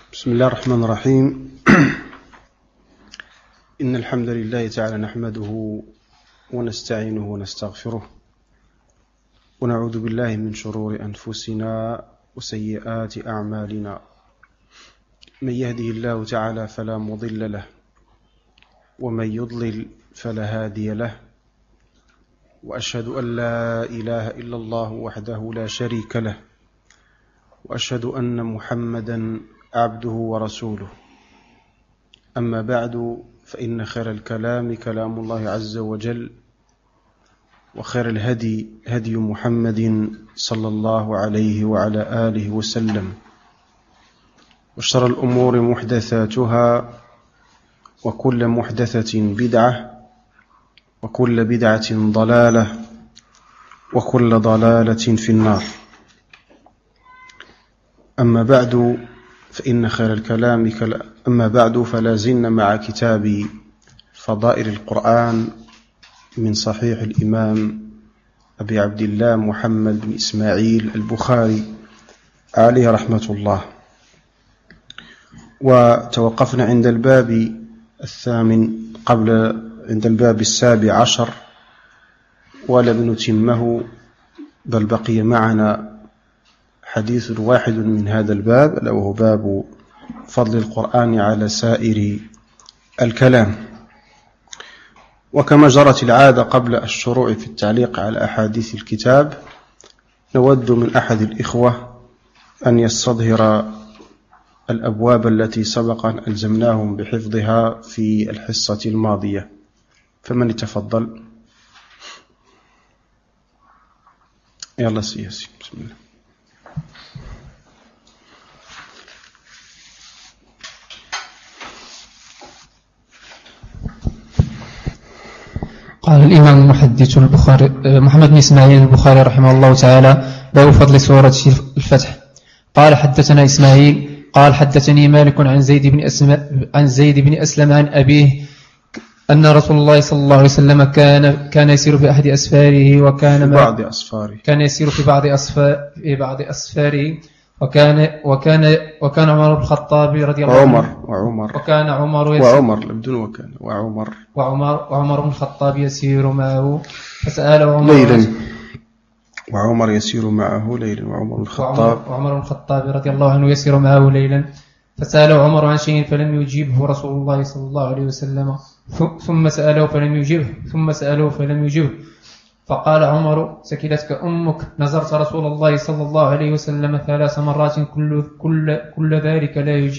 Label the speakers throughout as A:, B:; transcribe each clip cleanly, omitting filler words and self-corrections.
A: بسم الله الرحمن الرحيم. إن الحمد لله تعالى نحمده ونستعينه ونستغفره ونعوذ بالله من شرور أنفسنا وسيئات أعمالنا. من يهده الله تعالى فلا مضل له ومن يضلل فلا هادي له، وأشهد أن لا إله إلا الله وحده لا شريك له، وأشهد أن محمدا عبده ورسوله. أما بعد، فإن خير الكلام كلام الله عز وجل، وخير الهدي هدي محمد صلى الله عليه وعلى آله وسلم، وشر الأمور محدثاتها، وكل محدثة بدعة، وكل بدعة ضلالة، وكل ضلالة في النار. أما بعد، فإن خير الكلام أما بعد، فلا زلنا مع كتاب فضائل القرآن من صحيح الإمام أبي عبد الله محمد بن إسماعيل البخاري عليه رحمة الله. وتوقفنا عند الباب الثامن عند الباب 17، ولم نتمه، بل بقي معنا حديث واحد من هذا الباب، ألا وهو باب فضل القرآن على سائر الكلام. وكما جرت العادة قبل الشروع في التعليق على أحاديث الكتاب، نود من أحد الإخوة أن يستظهر الأبواب التي سبق أن ألزمناهم بحفظها في الحصة الماضية، فمن يتفضل؟ يلا سياسي، بسم الله.
B: قال الإمام المحدث البخاري محمد بن إسماعيل البخاري رحمه الله تعالى: باب فضل سورة الفتح. قال حدثنا إسماعيل قال حدثني مالك عن زيد بن أسلم عن أبيه أن رسول الله صلى الله عليه وسلم كان يسير في أحد أسفاره، كان يسير في بعض أسفاره، وكان عمر بن الخطاب رضي الله عنه وعمر بن الخطاب يسير معه، فسأله عمر
A: ليلا، وعمر يسير معه ليلا، وعمر بن
B: الخطاب رضي الله عنه يسير معه ليلا، فسأله عمر عن شيء فلم يجيبه رسول الله صلى الله عليه وسلم، ثم سأله فلم يجيبه، فقال عمر: سكلتك أمك، نظرت رسول الله صلى الله عليه وسلم 3 مرات، كل ذلك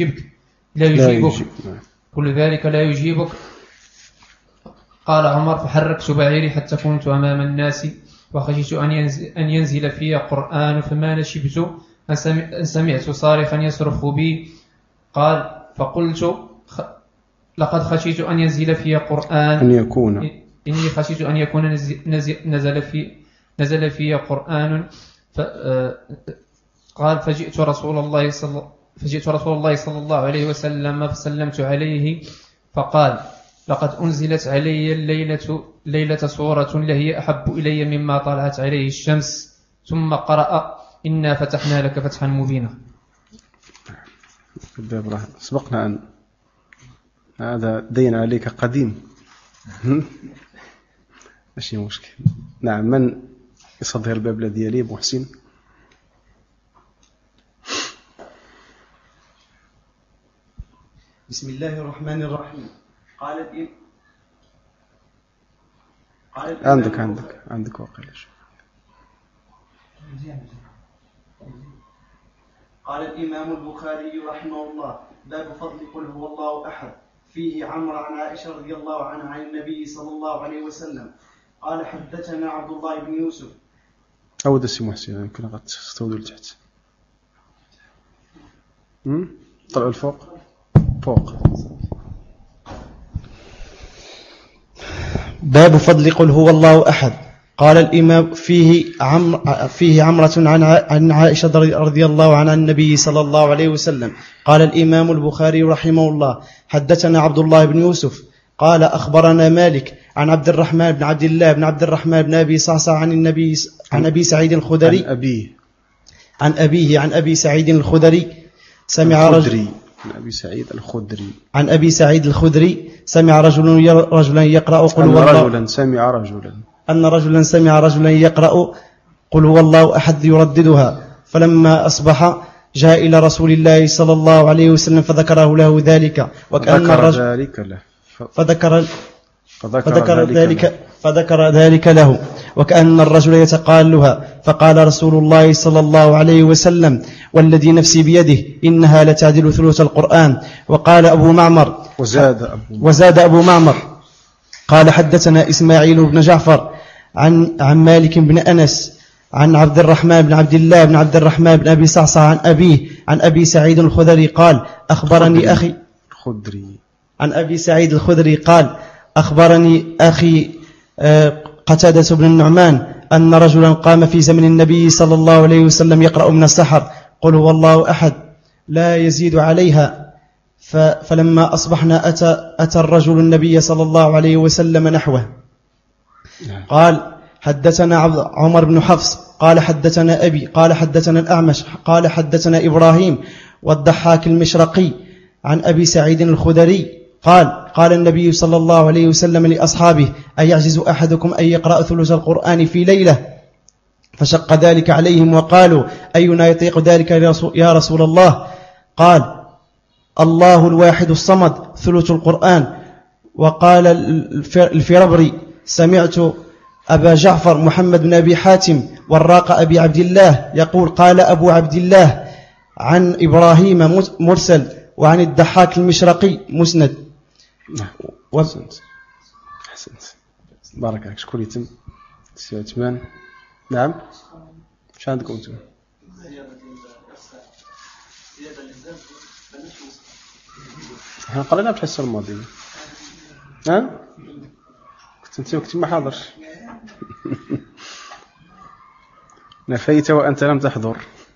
B: لا يجيبك. قال عمر: فحركت بعيري حتى كنت أمام الناس، وخشيت أن ينزل في قرآن، فما نشبت أن سمعت صارخا يصرخ بي. قال: فقلت: لقد خشيت أن ينزل في قرآن، إني خشيت أن يكون نزل في قرآن. قال: فجئت رسول الله صلى الله عليه وسلم فسلمت عليه، فقال: لقد أنزلت علي الليلة سورة لهي أحب إلي مما طلعت عليه الشمس. ثم قرأ: إنا فتحنا لك فتحا مبينا.
A: سبقنا أن هذا دين عليك قديم. ماشي مشكل. نعم، من يصدر الباب الذي يليه؟ محسن.
C: بسم الله الرحمن الرحيم.
A: عندك وقلش.
C: قال الإمام البخاري رحمه الله: باب فضل قل هو الله أحد. فيه عمرو عن عائشة رضي الله عنها عن النبي صلى الله عليه وسلم قال: حدثنا عبد الله بن يوسف.
A: أود السي محسن، يمكن قد تستودوا لتحت. طلع الفوق فوق.
C: باب فضل قل هو الله أحد. قال الإمام: فيه عمرة عن عائشة رضي الله عنها النبي صلى الله عليه وسلم. قال الإمام البخاري رحمه الله: حدثنا عبد الله بن يوسف قال: أخبرنا مالك عن عبد الرحمن بن عبد الله بن عبد الرحمن بن أبي صعصع عن أبي سعيد الخدري عن أبي سعيد الخدري سمع رجل
A: عن أبي سعيد الخدري.
C: عن أبي سعيد الخدري سمع رجلا يقرأ قل هو الله. أن رجلا سمع رجلا يقرأ قل هو الله أحد يرددها، فلما أصبح جاء إلى رسول الله صلى الله عليه وسلم فذكره له ذلك، وكأن الرجل فذكر ذلك له، وكأن الرجل يتقالها، فقال رسول الله صلى الله عليه وسلم والذي نفسي بيده إنها لتعدل ثلث القرآن. وقال أبو معمر وزاد أبو معمر قال حدثنا إسماعيل بن جعفر عن مالك بن أنس عن عبد الرحمن بن عبد الله بن عبد الرحمن بن أبي صعصع عن أبيه عن أبي سعيد الخدري قال أخبرني أخي عن أبي سعيد الخدري قال أخبرني أخي قتادة بن النعمان أن رجلا قام في زمن النبي صلى الله عليه وسلم يقرأ من السحر قل هو الله أحد لا يزيد عليها، فلما أصبحنا أتى الرجل النبي صلى الله عليه وسلم نحوه. قال حدثنا عمر بن حفص قال حدثنا أبي قال حدثنا الأعمش قال حدثنا إبراهيم والضحاك المشرقي عن أبي سعيد الخدري قال النبي صلى الله عليه وسلم لأصحابه أيعجز أحدكم أن يقرأ ثلث القرآن في ليلة؟ فشق ذلك عليهم وقالوا أينا يطيق ذلك يا رسول الله؟ قال الله الواحد الصمد ثلث القرآن. وقال الفربري سمعت أبا جعفر محمد بن أبي حاتم والراق أبي عبد الله يقول قال أبو عبد الله عن إبراهيم مرسل وعن الضحاك المشرقي مسند.
A: أحسنت بارك الله. شكون يتم عثمان؟ نعم اش عندكم انتم؟ احنا قرينا في الحصه الماضيه. ها كنت ما حاضرش. نفيت وأنت لم تحضر.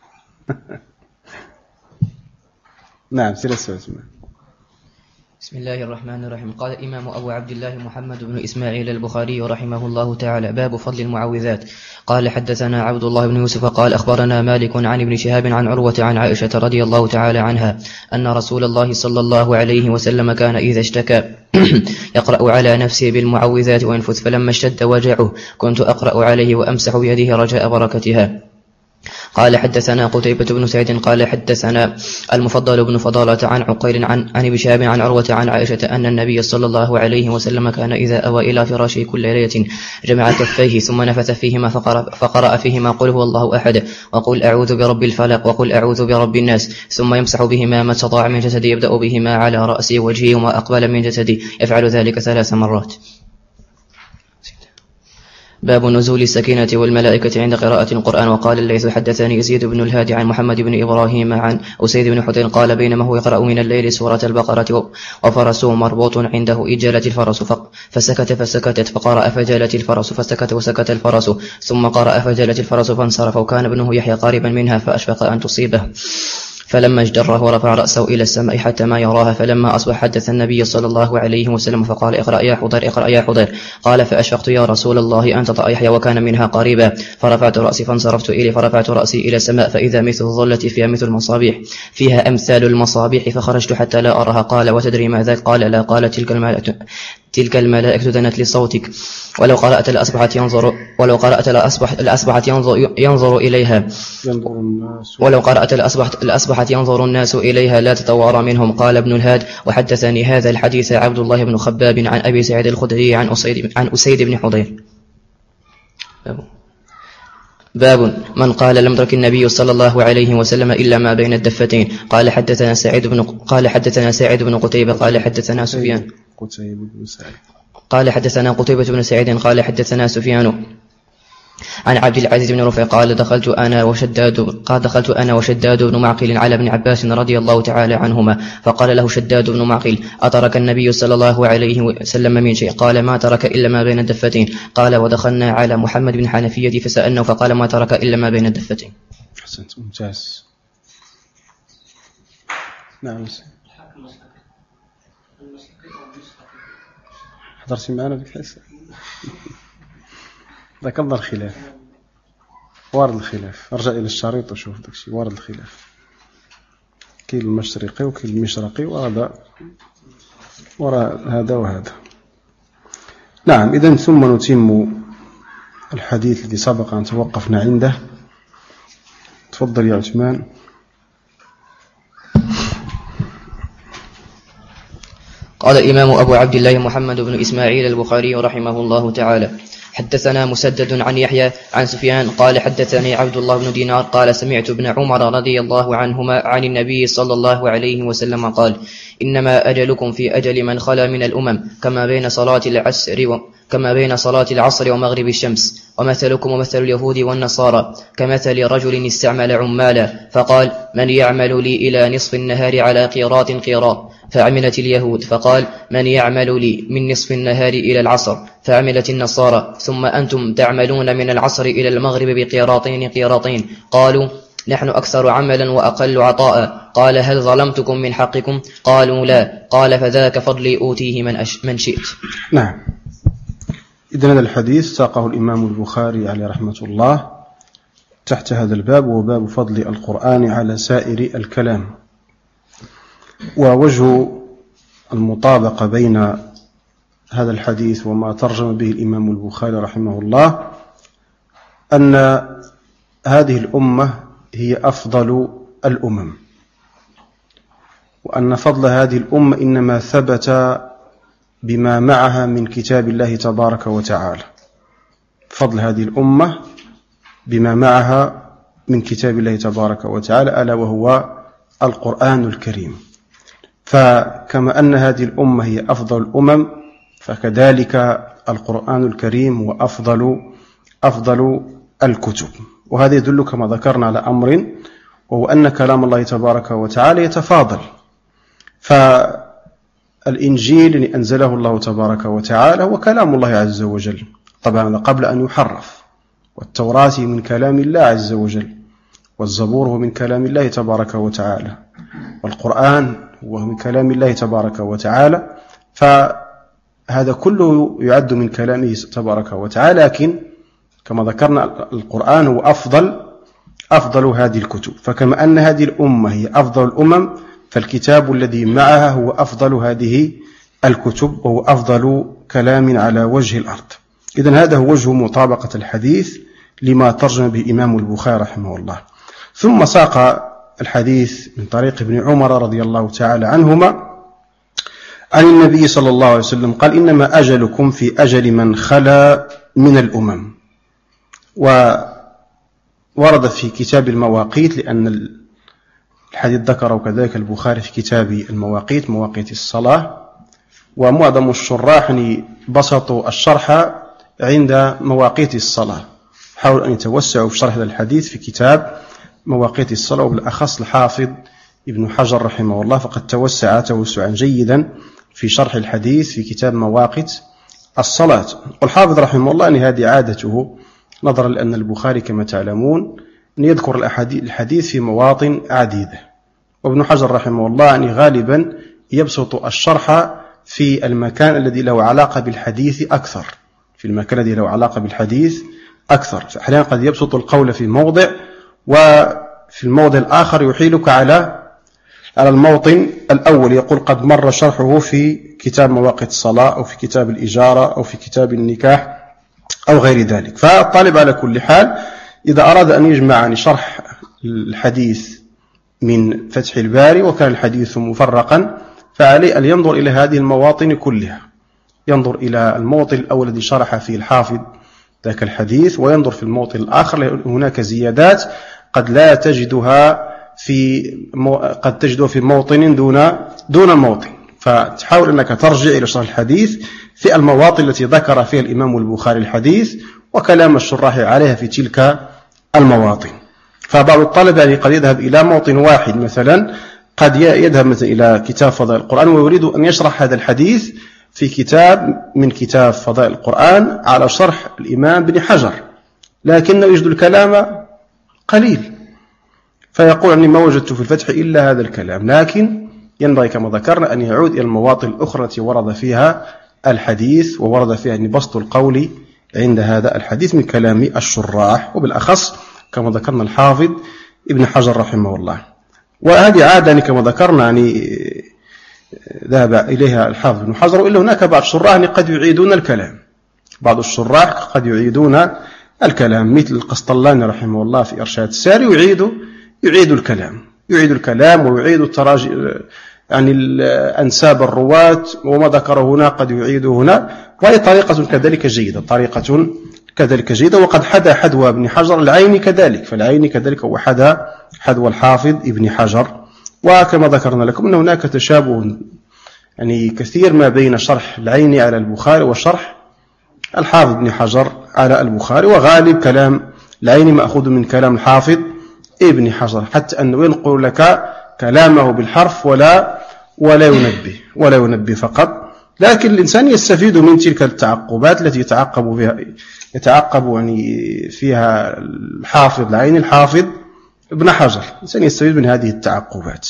A: نعم سير السؤال.
D: بسم الله الرحمن الرحيم. قال الإمام أبو عبد الله محمد بن إسماعيل البخاري رحمه الله تعالى باب فضل المعوذات. قال حدثنا عبد الله بن يوسف قال أخبرنا مالك عن ابن شهاب عن عروة عن عائشة رضي الله تعالى عنها أن رسول الله صلى الله عليه وسلم كان إذا اشتكى يقرأ على نفسه بالمعوذات وينفث، فلما اشتد وجعه كنت أقرأ عليه وأمسح بيده رجاء بركتها. قال حدثنا قتيبة بن سعيد قال حدثنا المفضل بن فضالة عن عقيل عن ابن شهاب عن عروة عن عائشة أن النبي صلى الله عليه وسلم كان إذا أوى إلى فراشه كل ليلة جمع كفيه ثم نفث فيهما فقرأ فيهما قل هو الله أحد وقل أعوذ برب الفلق وقل أعوذ برب الناس، ثم يمسح بهما ما استطاع من جسدي يبدأ بهما على رأسه وجهه وما أقبل من جسدي يفعل ذلك 3 مرات. باب نزول السكينة والملائكة عند قراءة القرآن. وقال الليث حدثني يزيد بن الهادي عن محمد بن إبراهيم عن أسيد بن حذير قال بينما هو يقرأ من الليل سورة البقرة وفرسه مربوط عنده إذ جالت الفرس فسكتت فقرأ فجالت الفرس فسكت وسكت الفرس ثم قرأ فجالت الفرس فانصرف وكان ابنه يحيى قريبا منها فأشفق أن تصيبه فلما اجدره ورفع رأسه إلى السماء حتى ما يراها، فلما أصبح حدث النبي صلى الله عليه وسلم فقال اقرأ يا حضير اقرأ يا حضير. قال فأشفقت يا رسول الله أن تطأ يحيى وكان منها قريبا، فرفعت رأسي فانصرفت إليه فرفعت رأسي إلى السماء فإذا مثل الظلة فيها مثل المصابيح فيها أمثال المصابيح فخرجت حتى لا أراها. قال وتدري ما ذاك؟ قال لا. قال تلك الملائكة دنت لصوتك ولو قرأت لأصبحت ينظر إليها ولو قرأت لأصبحت ينظر الناس إليها لا تتوارى منهم. قال ابن الهاد وحدثني هذا الحديث عبد الله بن خباب عن أبي سعيد الخدري عن أسيد بن حضير. باب من قال لم يدرك النبي صلى الله عليه وسلم إلا ما بين الدفتين. قال حدثنا سعيد بن قتيبة قال حدثنا سفيان قال حدثنا قتيبة بن سعيد قال حدثنا سفيان عن عبد العزيز بن رفيع قال دخلت أنا وشداد بن معقل على ابن عباس رضي الله تعالى عنهما فقال له شداد بن معقل أترك النبي صلى الله عليه وسلم من شيء؟ قال ما ترك إلا ما بين الدفتين. قال ودخلنا على محمد بن حنفية فسألناه فقال ما ترك إلا ما بين الدفتين.
A: حسنت ممتاز. نعم حضرتي معنا في الحصة. ذاك أفضل خلاف وارد الخلاف. ارجع إلى الشريط وشوف داك الشيء وارد الخلاف. كاين المشرقي وكاين المشرقي، وراء هذا وهذا. نعم، إذن ثم نتم الحديث الذي سبق أن توقفنا عنده. تفضل يا عثمان.
D: قال الإمام أبو عبد الله محمد بن إسماعيل البخاري رحمه الله تعالى: حدثنا مسدد عن يحيى عن سفيان قال حدثني عبد الله بن دينار قال سمعت ابن عمر رضي الله عنهما عن النبي صلى الله عليه وسلم قال: إنما أجلكم في أجل من خلا من الأمم كما بين صلاة العصر ومغرب الشمس، ومثلكم ومثل اليهود والنصارى كمثل رجل استعمل عمالا فقال: من يعمل لي إلى نصف النهار على قيراط قيراط، فعملت اليهود، فقال: من يعمل لي من نصف النهار إلى العصر، فعملت النصارى، ثم أنتم تعملون من العصر إلى المغرب بقيراطين قيراطين. قالوا: نحن أكثر عملا وأقل عطاء. قال: هل ظلمتكم من حقكم؟ قالوا: لا. قال: فذاك فضلي أوتيه من شئت.
A: نعم، إذن هذا الحديث ساقه الإمام البخاري عليه رحمة الله تحت هذا الباب، وباب فضل القرآن على سائر الكلام. ووجه المطابقة بين هذا الحديث وما ترجم به الإمام البخاري رحمه الله أن هذه الأمة هي أفضل الأمم، وأن فضل هذه الأمة إنما ثبت بما معها من كتاب الله تبارك وتعالى. فضل هذه الأمة بما معها من كتاب الله تبارك وتعالى، ألا وهو القرآن الكريم. فكما أن هذه الأمة هي أفضل الأمم، فكذلك القرآن الكريم هو أفضل الكتب. وهذا يدل كما ذكرنا على أمر، وهو أن كلام الله تبارك وتعالى يتفاضل. فالإنجيل الذي أنزله الله تبارك وتعالى هو كلام الله عز وجل، طبعا قبل أن يحرف. والتوراة من كلام الله عز وجل، والزبور هو من كلام الله تبارك وتعالى، والقرآن هو من كلام الله تبارك وتعالى. فهذا كله يعد من كلامه تبارك وتعالى، لكن كما ذكرنا القرآن هو أفضل هذه الكتب. فكما أن هذه الأمة هي أفضل الأمم، فالكتاب الذي معها هو أفضل هذه الكتب، وهو أفضل كلام على وجه الأرض. إذن هذا هو وجه مطابقة الحديث لما ترجم به الإمام البخاري رحمه الله. ثم ساق الحديث من طريق ابن عمر رضي الله تعالى عنهما عن النبي صلى الله عليه وسلم قال: إنما أجلكم في أجل من خلا من الأمم. وورد في كتاب المواقيت، لأن الحديث ذكره كذلك البخاري في كتاب المواقيت، مواقيت الصلاة. ومعظم الشراح بسطوا الشرح عند مواقيت الصلاة، حاولوا أن يتوسعوا في شرح هذا الحديث في كتاب مواقيت الصلاة، وبالأخص الحافظ ابن حجر رحمه الله فقد توسع توسعا جيدا في شرح الحديث في كتاب مواقيت الصلاة. والحافظ رحمه الله أن هذه عادته، نظرا لأن البخاري كما تعلمون أن يذكر الحديث في مواطن عديدة، وابن حجر رحمه الله أن غالبا يبسط الشرح في المكان الذي له علاقة بالحديث أكثر، في المكان الذي له علاقة بالحديث أكثر. فأحيانا قد يبسط القول في موضع، وفي الموضع الآخر يحيلك على الموطن الأول، يقول قد مر شرحه في كتاب مواقيت الصلاة أو في كتاب الإجارة أو في كتاب النكاح أو غير ذلك. فالطالب على كل حال إذا أراد أن يجمع عن شرح الحديث من فتح الباري وكان الحديث مفرقا، فعليه أن ينظر إلى هذه المواطن كلها، ينظر إلى الموطن الأول الذي شرح فيه الحافظ ذاك الحديث، وينظر في الموطن الآخر هناك زيادات قد لا تجدها قد تجدها في موطن دون الموطن. فتحاول أنك ترجع إلى شرح الحديث في المواطن التي ذكر فيها الإمام البخاري الحديث وكلام الشراح عليها في تلك المواطن. فبعض الطلبة قد يذهب إلى موطن واحد، مثلا قد يذهب مثلا إلى كتاب فضائل القرآن ويريد أن يشرح هذا الحديث في كتاب من كتاب فضائل القرآن على شرح الإمام بن حجر، لكنه يجد الكلام قليل، فيقول أني ما وجدت في الفتح إلا هذا الكلام. لكن ينبغي كما ذكرنا أن يعود إلى المواطن الأخرى التي ورد فيها الحديث وورد فيها بسط القول عند هذا الحديث من كلام الشراح، وبالأخص كما ذكرنا الحافظ ابن حجر رحمه الله. وهذه عادة كما ذكرنا ذهب إليها الحافظ ابن حجر، إلا هناك بعض الشراح قد يعيدون الكلام، بعض الشراح قد يعيدون الكلام، مثل القسطلاني رحمه الله في إرشاد الساري يعيد الكلام ويعيد التراجع أنساب الرواة وما ذكره هنا قد يعيده هنا، وهي طريقة كذلك جيدة. وقد حدا حدوى ابن حجر العيني كذلك، فالعيني كذلك هو حدا حدوى الحافظ ابن حجر. وكما ذكرنا لكم أن هناك تشابه كثير ما بين شرح العيني على البخاري وشرح الحافظ ابن حجر على البخاري، وغالب كلام العيني مأخوذ من كلام الحافظ ابن حجر، حتى أنه ينقل لك كلامه بالحرف ولا ينبه فقط. لكن الإنسان يستفيد من تلك التعقبات التي يتعقب فيها الحافظ العيني الحافظ ابن حجر، الإنسان يستفيد من هذه التعقبات.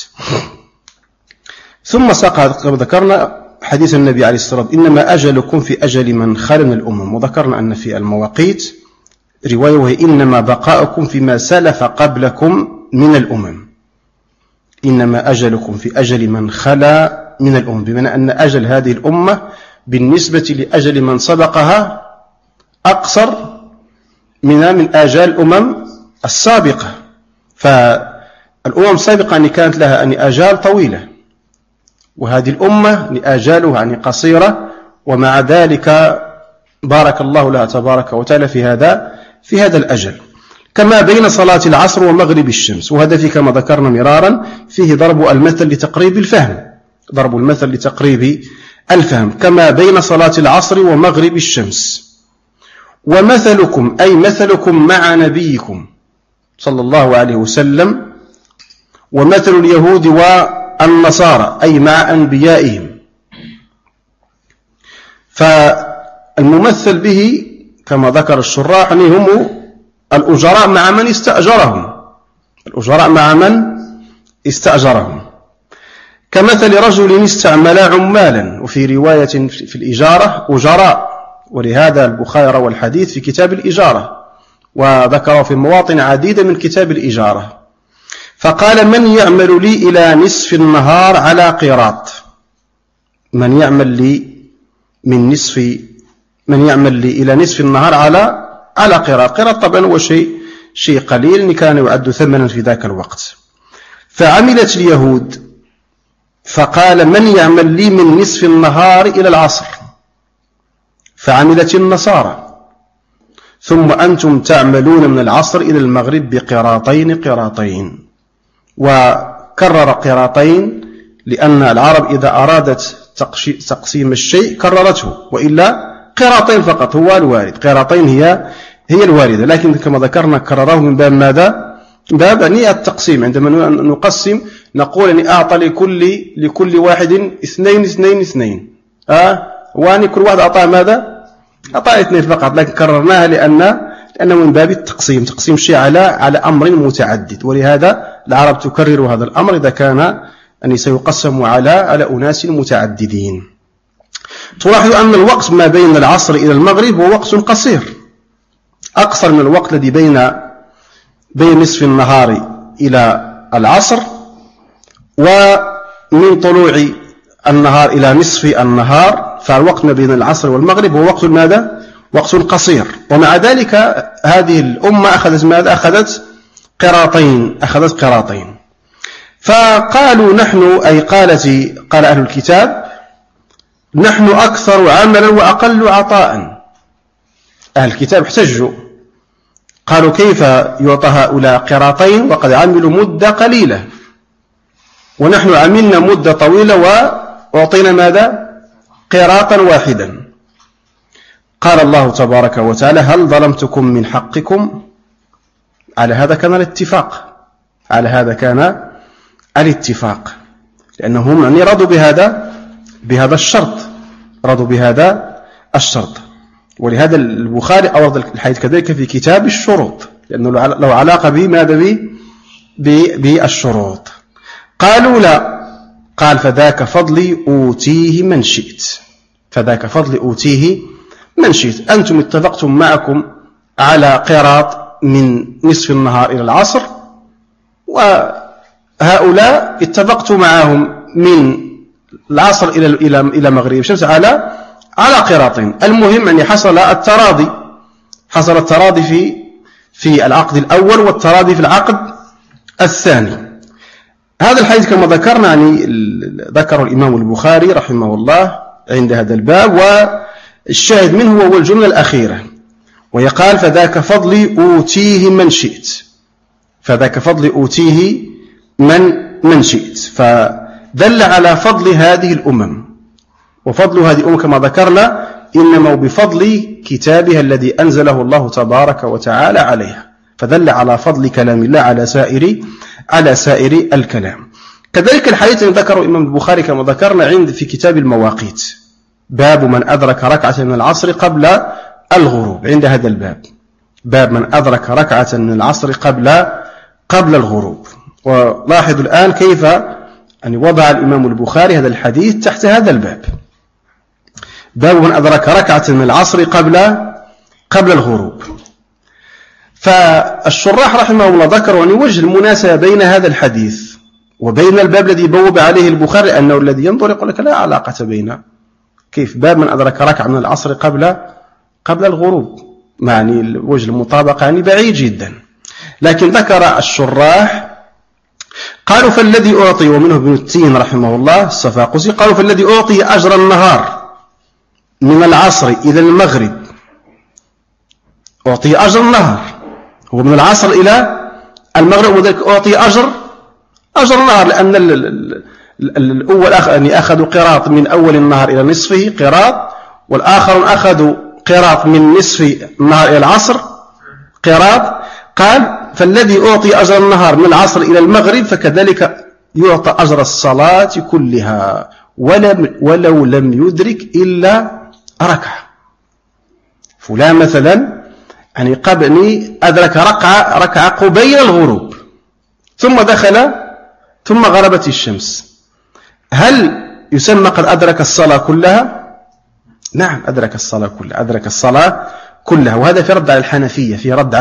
A: ثم ساق كما ذكرنا حديث النبي عليه الصلاة والسلام: إنما أجلكم في أجل من خلنا الأمم. وذكرنا أن في المواقيت رواية وهي: إنما بقاؤكم فيما سلف قبلكم من الأمم. إنما أجلكم في أجل من خلا من الأمم، بمعنى أن أجل هذه الأمة بالنسبة لأجل من سبقها أقصر من آجال الأمم السابقة. فالأمم السابقة كانت لها آجال طويلة، وهذه الأمة آجالها قصيرة، ومع ذلك بارك الله لها تبارك وتعالى في هذا الأجل. كما بين صلاة العصر ومغرب الشمس، وهذا في كما ذكرنا مرارا فيه ضرب المثل لتقريب الفهم، كما بين صلاة العصر ومغرب الشمس. ومثلكم أي مثلكم مع نبيكم صلى الله عليه وسلم، ومثل اليهود والنصارى أي مع أنبيائهم. فالممثل به كما ذكر الشراح هم الأجراء مع من استأجرهم، كمثل رجل استعمل عمالا، وفي رواية في الإجارة أجراء، ولهذا البخاري روى الحديث في كتاب الإجارة، وذكره في مواطن عديدة من كتاب الإجارة. فقال: من يعمل لي إلى نصف النهار على قيراط. من يعمل لي إلى نصف النهار على قيراط طبعا هو شيء قليل كان يعد ثمنا في ذاك الوقت. فعملت اليهود، فقال: من يعمل لي من نصف النهار إلى العصر. فعملت النصارى، ثم أنتم تعملون من العصر إلى المغرب بقراطين. وكرر قراطين لأن العرب إذا أرادت تقسيم الشيء كررته، وإلا قراطين فقط هو الوارد، قراطين هي الواردة، لكن كما ذكرنا كرره من باب ماذا؟ باب التقسيم. عندما نقسم نقول أعطى لكل واحد 2 وأن كل واحد أعطاه ماذا؟ أعطاه 2 فقط، لكن كررناها لأنه من باب تقسيم الشيء على أمر متعدد، ولهذا العرب تكرر هذا الأمر إذا كان سيقسم على أناس متعددين. تلاحظ أن الوقت ما بين العصر إلى المغرب هو وقت قصير، أقصر من الوقت الذي بين نصف النهار إلى العصر، ومن طلوع النهار إلى نصف النهار، فالوقت ما بين العصر والمغرب هو وقت ماذا؟ وقت قصير. ومع ذلك هذه الأمة أخذت ماذا؟ أخذت قراطين. فقالوا نحن، أي قال أهل الكتاب: نحن أكثر عملا وأقل عطاء. أهل الكتاب احتجوا، قالوا: كيف يعطى هؤلاء قراطين وقد عملوا مدة قليلة، ونحن عملنا مدة طويلة وأعطينا ماذا؟ قراطا واحدا. قال الله تبارك وتعالى: هل ظلمتكم من حقكم؟ على هذا كان الاتفاق، لأنهم رضوا بهذا الشرط، ولهذا البخاري أورد الحديث كذلك في كتاب الشروط، لأنه له علاقة بماذا؟ بالشروط. قالوا: لا. قال: فذاك فضلي أوتيه من شئت. أنتم اتفقتم معكم على قراط من نصف النهار إلى العصر، هؤلاء اتفقت معهم من العصر إلى مغرب الشمس على قراطين. المهم أن حصل التراضي في العقد الأول والتراضي في العقد الثاني. هذا الحديث كما ذكرنا يعني ذكر الإمام البخاري رحمه الله عند هذا الباب، والشاهد منه هو الجملة الأخيرة، ويقال فذاك فضلي أوتيه من شئت، فذاك فضلي أوتيه من شئت، فدل على فضل هذه الأمم. وفضل هذه الأمم كما ذكرنا إنما بفضل كتابها الذي أنزله الله تبارك وتعالى عليها، فدل على فضل كلام الله على سائر الكلام. كذلك الحديث الذي ذكره الإمام البخاري كما ذكرنا في كتاب المواقيت، باب من أدرك ركعة من العصر قبل الغروب. عند هذا الباب باب من أدرك ركعة من العصر قبل الغروب. ولاحظوا الآن كيف أن وضع الإمام البخاري هذا الحديث تحت هذا الباب، باب من أدرك ركعة من العصر قبل الغروب. فالشراح رحمه الله ذكروا أن وجه المناسبة بين هذا الحديث وبين الباب الذي بوب عليه البخاري أنه الذي ينظر يقول لك لا علاقة بين كيف باب من أدرك ركعة من العصر قبل الغروب، يعني وجه المطابقة يعني بعيد جدا. لكن ذكر الشراح قالوا فالذي أعطي، ومنه ابن التين رحمه الله الصفاقسي، قالوا فالذي أعطي أجر النهار من العصر إلى المغرب، أعطي أجر النهار، هو من العصر إلى المغرب، وذلك أعطي أجر النهار، لأن الأول يعني أخذوا قراط من أول النهار إلى نصفه قراط، والآخر أخذوا قراط من نصف النهار إلى العصر قراط. قال فالذي أعطي أجر النهار من العصر إلى المغرب فكذلك يعطى أجر الصلاة كلها ولو لم يدرك إلا ركعة. فلان مثلا يعني قبني أدرك ركعة قبيل الغروب ثم غربت الشمس، هل يسمى قد أدرك الصلاة كلها؟ نعم أدرك الصلاة كلها. وهذا في رد على الحنفية،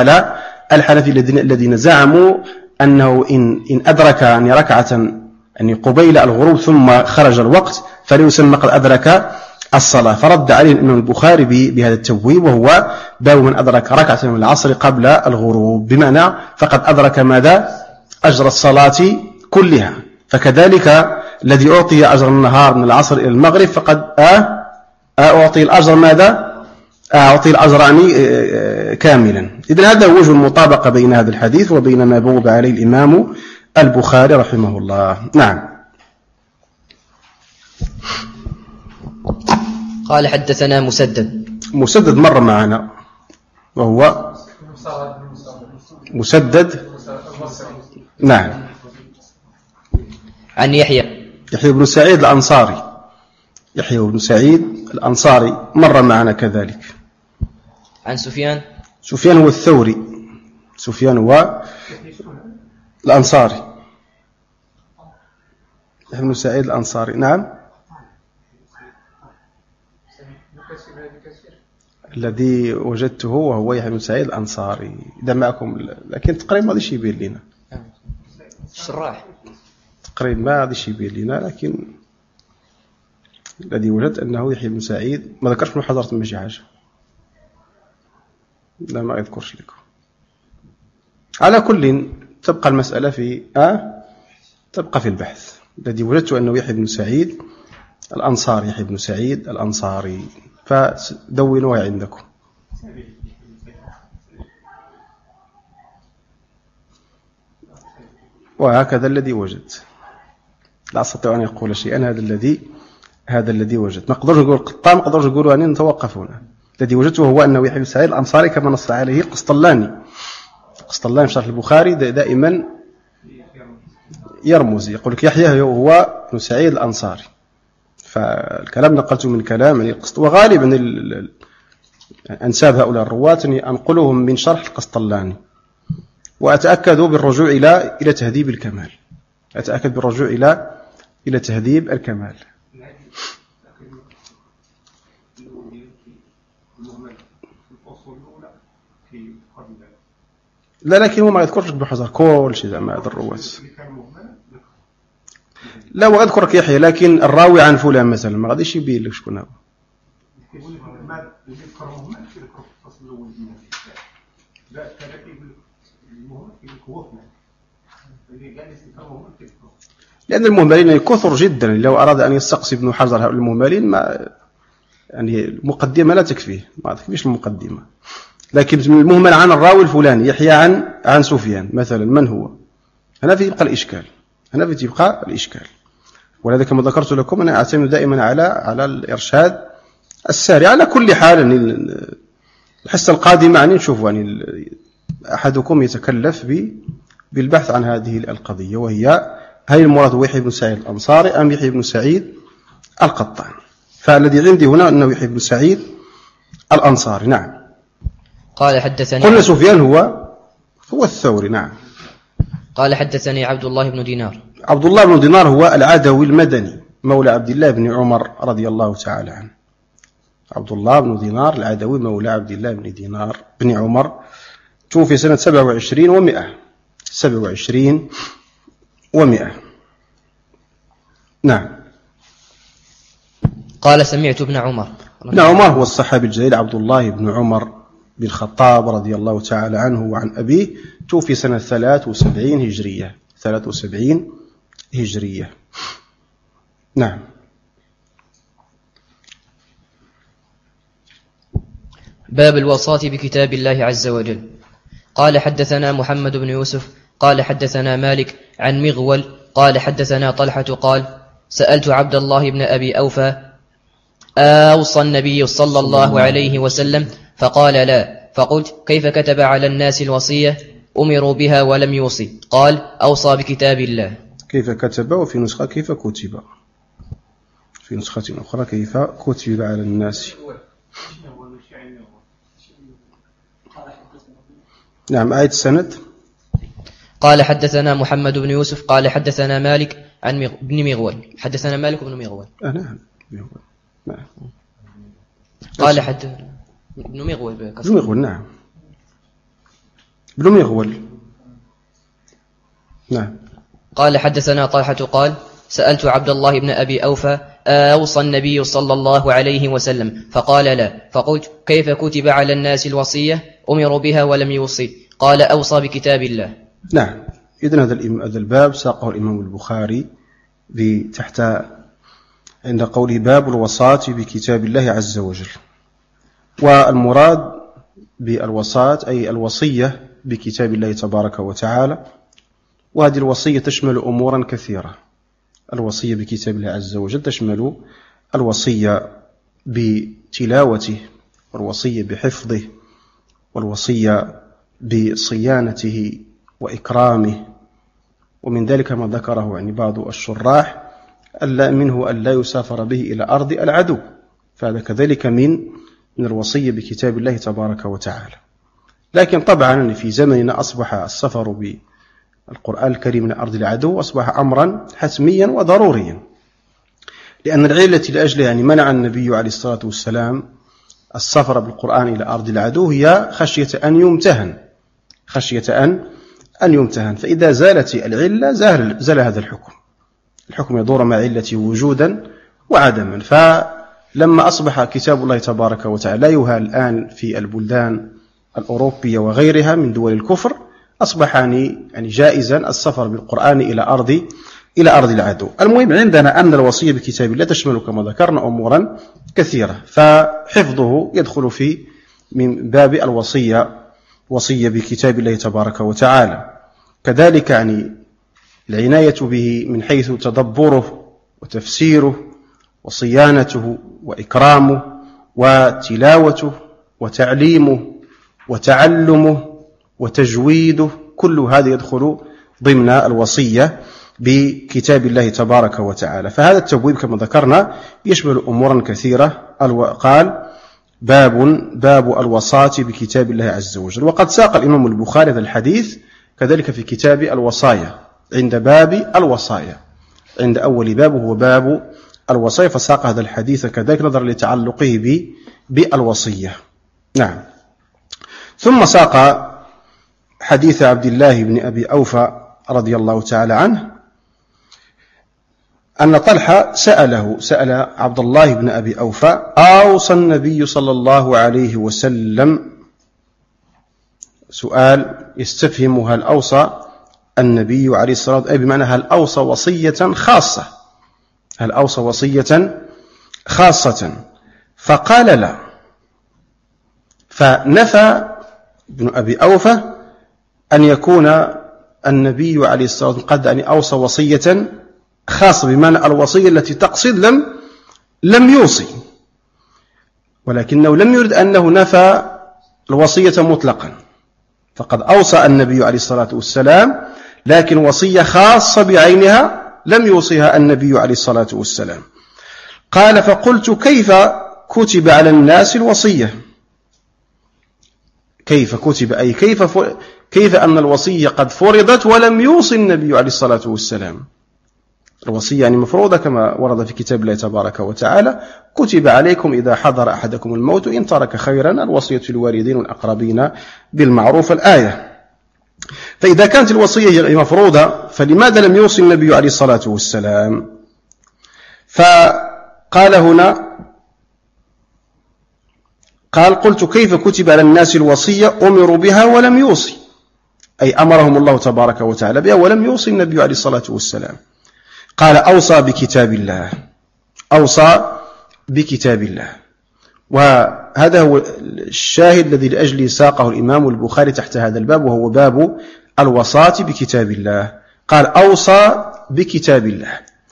A: الذين زعموا أنه إن أدرك يعني ركعة يعني قبيل الغروب ثم خرج الوقت فلا يسمى قد أدرك الصلاة. فرد عليه الإمام البخاري بهذا التبويب، وهو باب من أدرك ركعة من العصر قبل الغروب، بمعنى فقد أدرك ماذا؟ أجر الصلاة كلها. فكذلك الذي أعطي أجر النهار من العصر إلى المغرب فقد أعطي الأجر ماذا؟ أعطي الأجر كاملا. إذن هذا وجه المطابقة بين هذا الحديث وبين ما بوب عليه الإمام البخاري رحمه الله. نعم.
D: قال حدثنا مسدد
A: مر معنا، وهو مسدد نعم
D: عن يحيى
A: بن سعيد الأنصاري مر معنا كذلك.
D: عن سفيان
A: هو الثوري، سفيان هو الأنصاري، يحيى بن سعيد الأنصاري. نعم الذي وجدته وهو يحيى بن سعيد الأنصاري. إذا معكم لكن تقريبا ما غاديش يبين لنا
D: الشراح،
A: تقريبا ما غاديش يبين لنا، لكن الذي وجدت أنه يحيى بن سعيد. ما ذكرش من حضرت من شي حاجة، لا ما يذكرش لكم. على كل تبقى المسألة تبقى في البحث. الذي وجدت أنه يحيى بن سعيد الأنصاري، فدونوها عندكم. وهكذا الذي وجدت، لا أستطيع أن يقول شيئا. هذا الذي وجدت. ما قدرش نقول قطام، ما قدرش نقولوا أن نتوقف هنا. الذي وجدته هو أنه يحيى بن سعيد الأنصاري كما نص عليه القسطلاني في شرح البخاري دائما يرمز، يقول لك يحيى هو بن سعيد الأنصاري. فالكلام نقلته من كلام يعني وغالبا أنساب هؤلاء الرواة أنقلهم من شرح القسطلاني، وأتأكد بالرجوع إلى تهذيب الكمال، إلى تهذيب الكمال. لا لكن هو ما يذكرش بحذر كل شيء زعما هذا الرواة. لا وأذكر لك يحيى، لكن الراوي عن فلان مثلا ما غاديش يبين لك شكون هو. لأن المهملين كثر جدا، لو أراد أن يستقصي ابن حجر هؤلاء المهملين ما يعني المقدمة لا تكفيه، ما تكفيش المقدمة. لكن المهمل عن الراوي الفلاني يحيى عن سفيان مثلا من هو، هنا في يبقى الإشكال، ولذلك كما ذكرت لكم أنا أعتمد دائما على الإرشاد الساري. على كل حال الحصة القادمة يعني نشوف يعني أحدكم يتكلف بالبحث عن هذه القضية، وهي هل المراد هو يحيى بن سعيد الأنصاري أم يحيى بن سعيد القطان؟ فالذي عندي هنا أنه يحيى بن سعيد الأنصاري. نعم.
D: قال حدثني
A: قلنا سفيان هو الثوري. نعم.
D: قال حدثني عبد الله بن دينار.
A: عبد الله بن دينار هو العدوي المدني مولى عبد الله بن عمر رضي الله تعالى عنه. عبد الله بن دينار العدوي مولى عبد الله بن دينار بن عمر، توفي سنة 27 و100. نعم.
D: قال سمعت ابن عمر.
A: ابن عمر هو الصحابي الجليل عبد الله بن عمر بن الخطاب رضي الله تعالى عنه وعن أبيه، توفي سنة 73 هجرية. نعم.
D: باب الوصاة بكتاب الله عز وجل. قال حدثنا محمد بن يوسف قال حدثنا مالك عن مغول قال حدثنا طلحة قال سألت عبد الله بن أبي أوفى أوصى النبي صلى الله عليه وسلم؟ فقال لا. فقلت كيف كتب على الناس الوصية؟ أمروا بها ولم يوصي. قال أوصى بكتاب الله.
A: كيف كتب، وفي نسخة كيف كتب، في نسخة أخرى كيف كتب على الناس. نعم. آية السند.
D: قال حدثنا محمد بن يوسف قال حدثنا مالك عن ابن مغول. حدثنا مالك بن مغول.
A: نعم.
D: قال حدثنا ابن مغول.
A: نعم. ابن مغول. نعم.
D: قال حدثنا طلحة قال سألت عبد الله بن أبي أوفى أوصى النبي صلى الله عليه وسلم؟ فقال لا. فقلت كيف كتب على الناس الوصية؟ أمروا بها ولم يوصي. قال أوصى بكتاب الله.
A: نعم. إذن هذا الباب ساقه الإمام البخاري تحت عند قوله باب الوصاة بكتاب الله عز وجل. والمراد بالوصاة أي الوصية بكتاب الله تبارك وتعالى، وهذه الوصية تشمل أمورا كثيرة. الوصية بكتاب الله عز وجل تشمل الوصية بتلاوته، والوصية بحفظه، والوصية بصيانته وإكرامه. ومن ذلك ما ذكره يعني بعض الشراح منه أن لا يسافر به إلى أرض العدو، فهذا كذلك من الوصية بكتاب الله تبارك وتعالى. لكن طبعا في زمننا أصبح السفر بالقرآن الكريم إلى أرض العدو أصبح أمرا حتميا وضروريا، لأن العلة لأجلها يعني منع النبي عليه الصلاة والسلام السفر بالقرآن إلى أرض العدو هي خشية أن يمتهن. فإذا زالت العلة زال هذا الحكم يدور مع علته وجودا وعدما. فلما أصبح كتاب الله تبارك وتعالى لا يهال الآن في البلدان الأوروبية وغيرها من دول الكفر، أصبح يعني جائزا السفر بالقرآن إلى أرض العدو. المهم عندنا أن الوصية بكتاب الله تشمل كما ذكرنا أمورا كثيرة، فحفظه يدخل من باب وصية بكتاب الله تبارك وتعالى. كذلك يعني العناية به من حيث تدبره وتفسيره وصيانته وإكرامه وتلاوته وتعليمه وتعلمه وتجويده، كل هذا يدخل ضمن الوصية بكتاب الله تبارك وتعالى. فهذا التبويب كما ذكرنا يشمل أمورا كثيرة. قال باب الوصاة بكتاب الله عز وجل. وقد ساق الإمام البخاري هذا الحديث كذلك في كتاب الوصايا عند باب الوصايا، عند أول باب هو باب الوصايا، فساق هذا الحديث كذلك نظرا لتعلقه بالوصية. نعم. ثم ساق حديث عبد الله بن أبي أوفى رضي الله تعالى عنه أن طلحة سأل عبد الله بن أبي أوفى: أوصى النبي صلى الله عليه وسلم، سؤال يستفهم هل أوصى النبي عليه الصلاة والسلام، أي بمعنى هل أوصى وصية خاصة، هل أوصى وصية خاصة؟ فقال لا. فنفى ابن أبي أوفى أن يكون النبي عليه الصلاة والسلام قد أن أوصى وصية خاصة، بمعنى الوصية التي تقصد لم يوصي، ولكنه لم يرد أنه نفى الوصية مطلقا، فقد أوصى النبي عليه الصلاة والسلام، لكن وصية خاصة بعينها لم يوصيها النبي عليه الصلاة والسلام. قال: فقلت: كيف كتب على الناس الوصية؟ كيف كتب، أي كيف أن الوصية قد فرضت ولم يوصي النبي عليه الصلاة والسلام؟ الوصية يعني مفروضة كما ورد في كتاب الله تبارك وتعالى: كتب عليكم إذا حضر أحدكم الموت إن ترك خيرا الوصية للوالدين والأقربين بالمعروف، الآية. فإذا كانت الوصية مفروضة فلماذا لم يوصي النبي عليه الصلاة والسلام؟ فقال هنا، قلت: كيف كتب على الناس الوصية أمروا بها ولم يوصي، أي أمرهم الله تبارك وتعالى بها ولم يوصي النبي عليه الصلاة والسلام. قال: أوصى بكتاب الله، أوصى بكتاب الله. وهذا هو الشاهد الذي لأجله ساقه الإمام البخاري تحت هذا الباب، وهو باب الوصاة بكتاب الله. قال: أوصى بكتاب الله.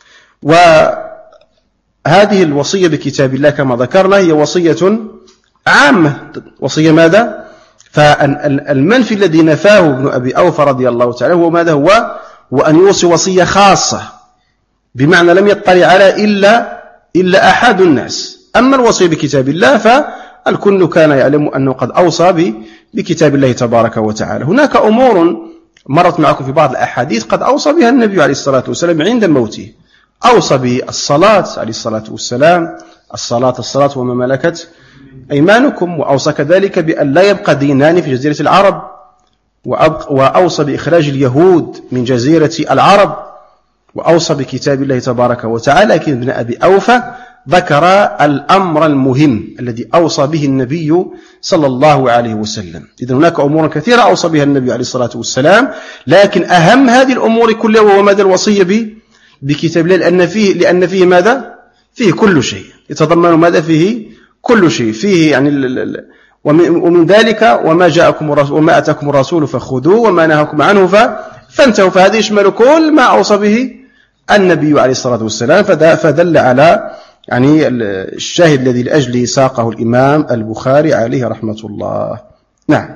A: وهذه الوصية بكتاب الله كما ذكرنا هي وصية عامة. وصية ماذا؟ فالمنفي الذي نفاه ابن أبي أوفى رضي الله تعالى هو ماذا؟ هو أن يوصي وصية خاصة، بمعنى لم يطلع على إلا أحد الناس. أما الوصية بكتاب الله فالكل كان يعلم أنه قد أوصى بكتاب الله تبارك وتعالى. هناك أمور مرت معكم في بعض الأحاديث قد أوصى بها النبي عليه الصلاة والسلام عند موته. أوصى بالصلاة عليه الصلاة والسلام: الصلاة وما ملكت أيمانكم. وأوصى كذلك بأن لا يبقى دينان في جزيرة العرب، وأوصى بإخراج اليهود من جزيرة العرب، وأوصى بكتاب الله تبارك وتعالى. لكن ابن أبي أوفى ذكر الأمر المهم الذي أوصى به النبي صلى الله عليه وسلم. إذن هناك أمور كثيرة أوصى بها النبي عليه الصلاة والسلام، لكن أهم هذه الأمور كلها وهو ماذا؟ الوصية بكتاب الله، لأن فيه ماذا؟ فيه كل شيء، يتضمن ماذا؟ فيه كل شيء، فيه يعني ومن ذلك وما أتاكم الرسول فخذوه وما نهاكم عنه فانتهوا. فهذا يشمل كل ما أوصى به النبي عليه الصلاة والسلام. فدل على يعني الشاهد الذي لأجله ساقه الإمام البخاري عليه رحمة الله. نعم.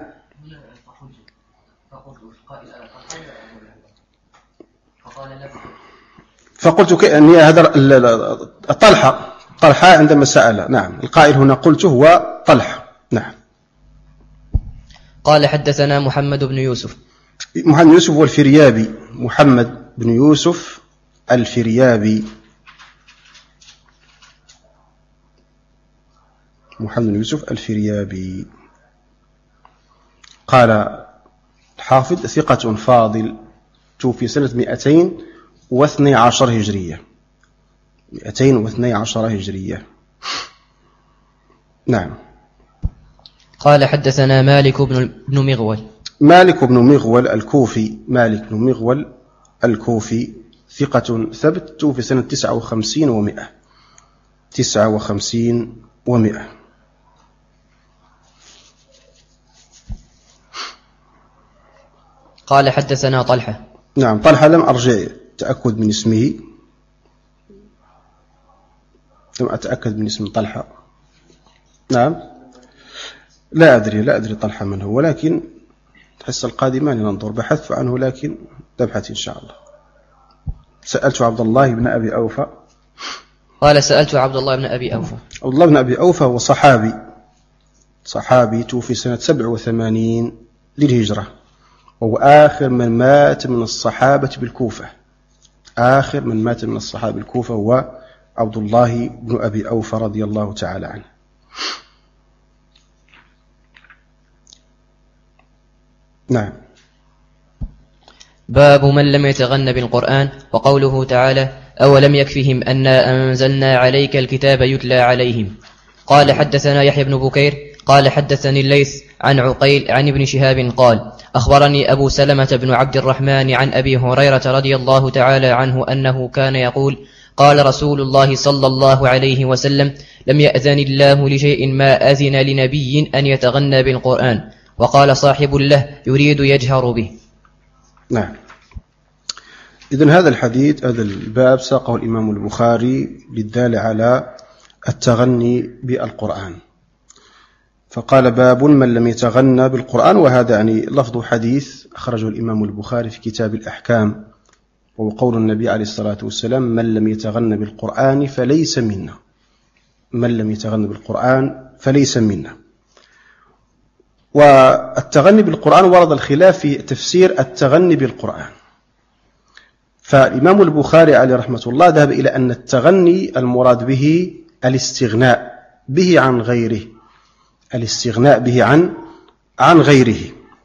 A: فقلت أن هذا طلحة عندما سأل. نعم، القائل هنا قلت هو طلحة. نعم.
D: قال: حدثنا محمد بن يوسف.
A: محمد بن يوسف والفريابي، محمد بن يوسف الفريابي، محمد بن يوسف الفريابي. قال الحافظ: ثقة فاضل، توفي سنة 212 هجرية. 212 هجرية. نعم.
D: قال: حدثنا مالك بن مغول.
A: مالك بن مغول الكوفي، مالك بن مغول الكوفي، ثقة ثبت، توفي سنة 59 و100. 59 و100.
D: قال: حدثنا طلحة.
A: نعم، طلحة لم أرجع تأكد من اسمه، لم أتأكد من اسم طلحة. نعم، لا أدري طلحة من هو، ولكن الحصة القادمة ننظر، بحثت عنه لكن نبحث إن شاء الله. سألت عبد الله بن أبي أوفى.
D: قال: سألت عبد الله بن أبي أوفى.
A: عبد الله بن أبي أوفى هو صحابي توفي سنة 87 للهجرة، وهو آخر من مات من الصحابة بالكوفة. آخر من مات من الصحابة بالكوفة هو عبد الله بن أبي أوفى رضي الله تعالى عنه. نعم.
D: باب من لم يتغن بالقرآن. وقوله تعالى: أولم يكفهم أنا أنزلنا عليك الكتاب يتلى عليهم. قال حدثنا يحيى بن بكير قال حدثني الليث عن عقيل عن ابن شهاب قال أخبرني أبو سلمة بن عبد الرحمن عن أبي هريرة رضي الله تعالى عنه أنه كان يقول قال رسول الله صلى الله عليه وسلم لم يأذن الله لشيء ما أذن لنبي أن يتغنى بالقرآن. وقال صاحب له يريد يجهر به.
A: نعم. إذن هذا الحديث، هذا الباب ساقه الإمام البخاري للدال على التغني بالقرآن، فقال باب من لم يتغنى بالقرآن، وهذا يعني لفظ حديث أخرجه الإمام البخاري في كتاب الأحكام، وهو قول النبي عليه الصلاة والسلام من لم يتغنى بالقرآن فليس منا، من لم يتغنى بالقرآن فليس منا. والتغني بالقرآن ورد الخلاف في تفسير التغني بالقرآن، فالإمام البخاري عليه رحمة الله ذهب إلى أن التغني المراد به الاستغناء به عن غيره، الاستغناء به عن غيره.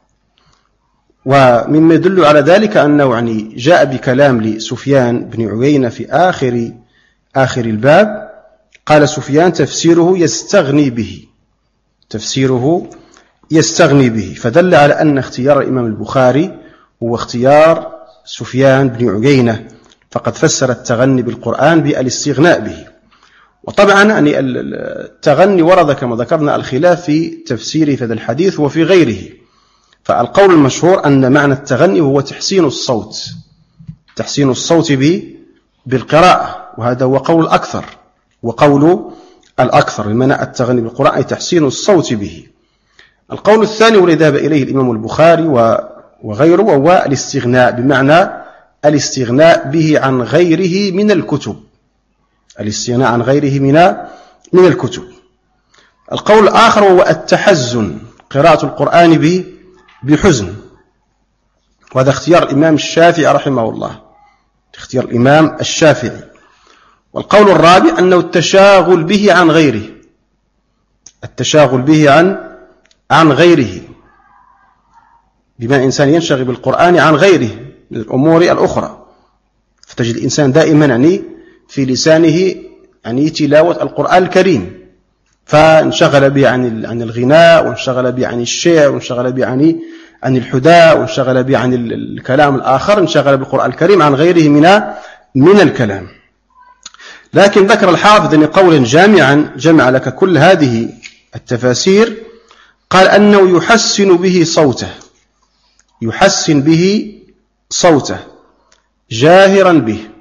A: ومما يدل على ذلك أنه يعني جاء بكلام لسفيان بن عيينة في آخر الباب، قال سفيان تفسيره يستغني به، تفسيره يستغني به، فدل على أن اختيار الإمام البخاري هو اختيار سفيان بن عيينة، فقد فسر التغني بالقرآن بالاستغناء به. وطبعا يعني التغني ورد كما ذكرنا الخلاف في تفسيره في هذا الحديث وفي غيره، فالقول المشهور أن معنى التغني هو تحسين الصوت، تحسين الصوت بالقراءة، وهذا هو قول الأكثر، وقول الأكثر بمعنى التغني بالقرآن أي تحسين الصوت به. القول الثاني والذي ذهب إليه الإمام البخاري وغيره وهو الاستغناء، بمعنى الاستغناء به عن غيره من الكتب، الاستغناء عن غيره من الكتب. القول الآخر هو التحزن، قراءة القرآن بحزن، وهذا اختيار الإمام الشافعي رحمه الله، اختيار الإمام الشافعي. والقول الرابع أنه التشاغل به عن غيره، التشاغل به عن غيره، بما الإنسان ينشغل بالقرآن عن غيره من الأمور الأخرى، فتجد الإنسان دائما يعني في لسانه يعني تلاوة القرآن الكريم، فانشغل به عن الغناء، وانشغل به عن الشعر، وانشغل به عن الحداء، وانشغل به عن الكلام الآخر، انشغل بالقرآن الكريم عن غيره من الكلام. لكن ذكر الحافظ أن قولا جامعا جمع لك كل هذه التفاسير، قال أنه يحسن به صوته، يحسن به صوته جاهرا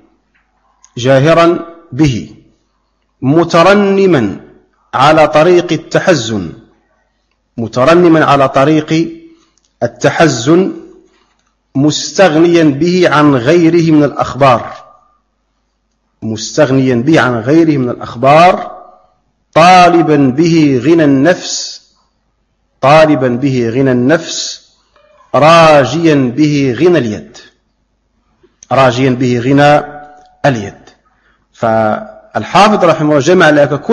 A: به مترنما على طريق التحزن، مترنما على طريق التحزن، مستغنيا به عن غيره من الأخبار، مستغنيا به عن غيره من الأخبار، طالبا به غنى النفس، طالبا به غنى النفس، راجيا به غنى اليد، راجيا به غنى اليد. فالحافظ رحمه الله جمع لك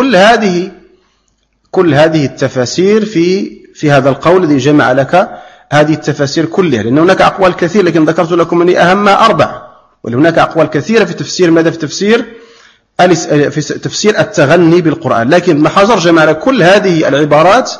A: كل هذه التفاسير في هذا القول الذي جمع لك هذه التفاسير كلها، لأن هناك أقوال كثيرة، لكن ذكرت لكم أني أهمها 4، ولهناك أقوال كثيرة في تفسير ماذا؟ في تفسير التغني بالقرآن، لكن ابن حجر جمع لك كل هذه العبارات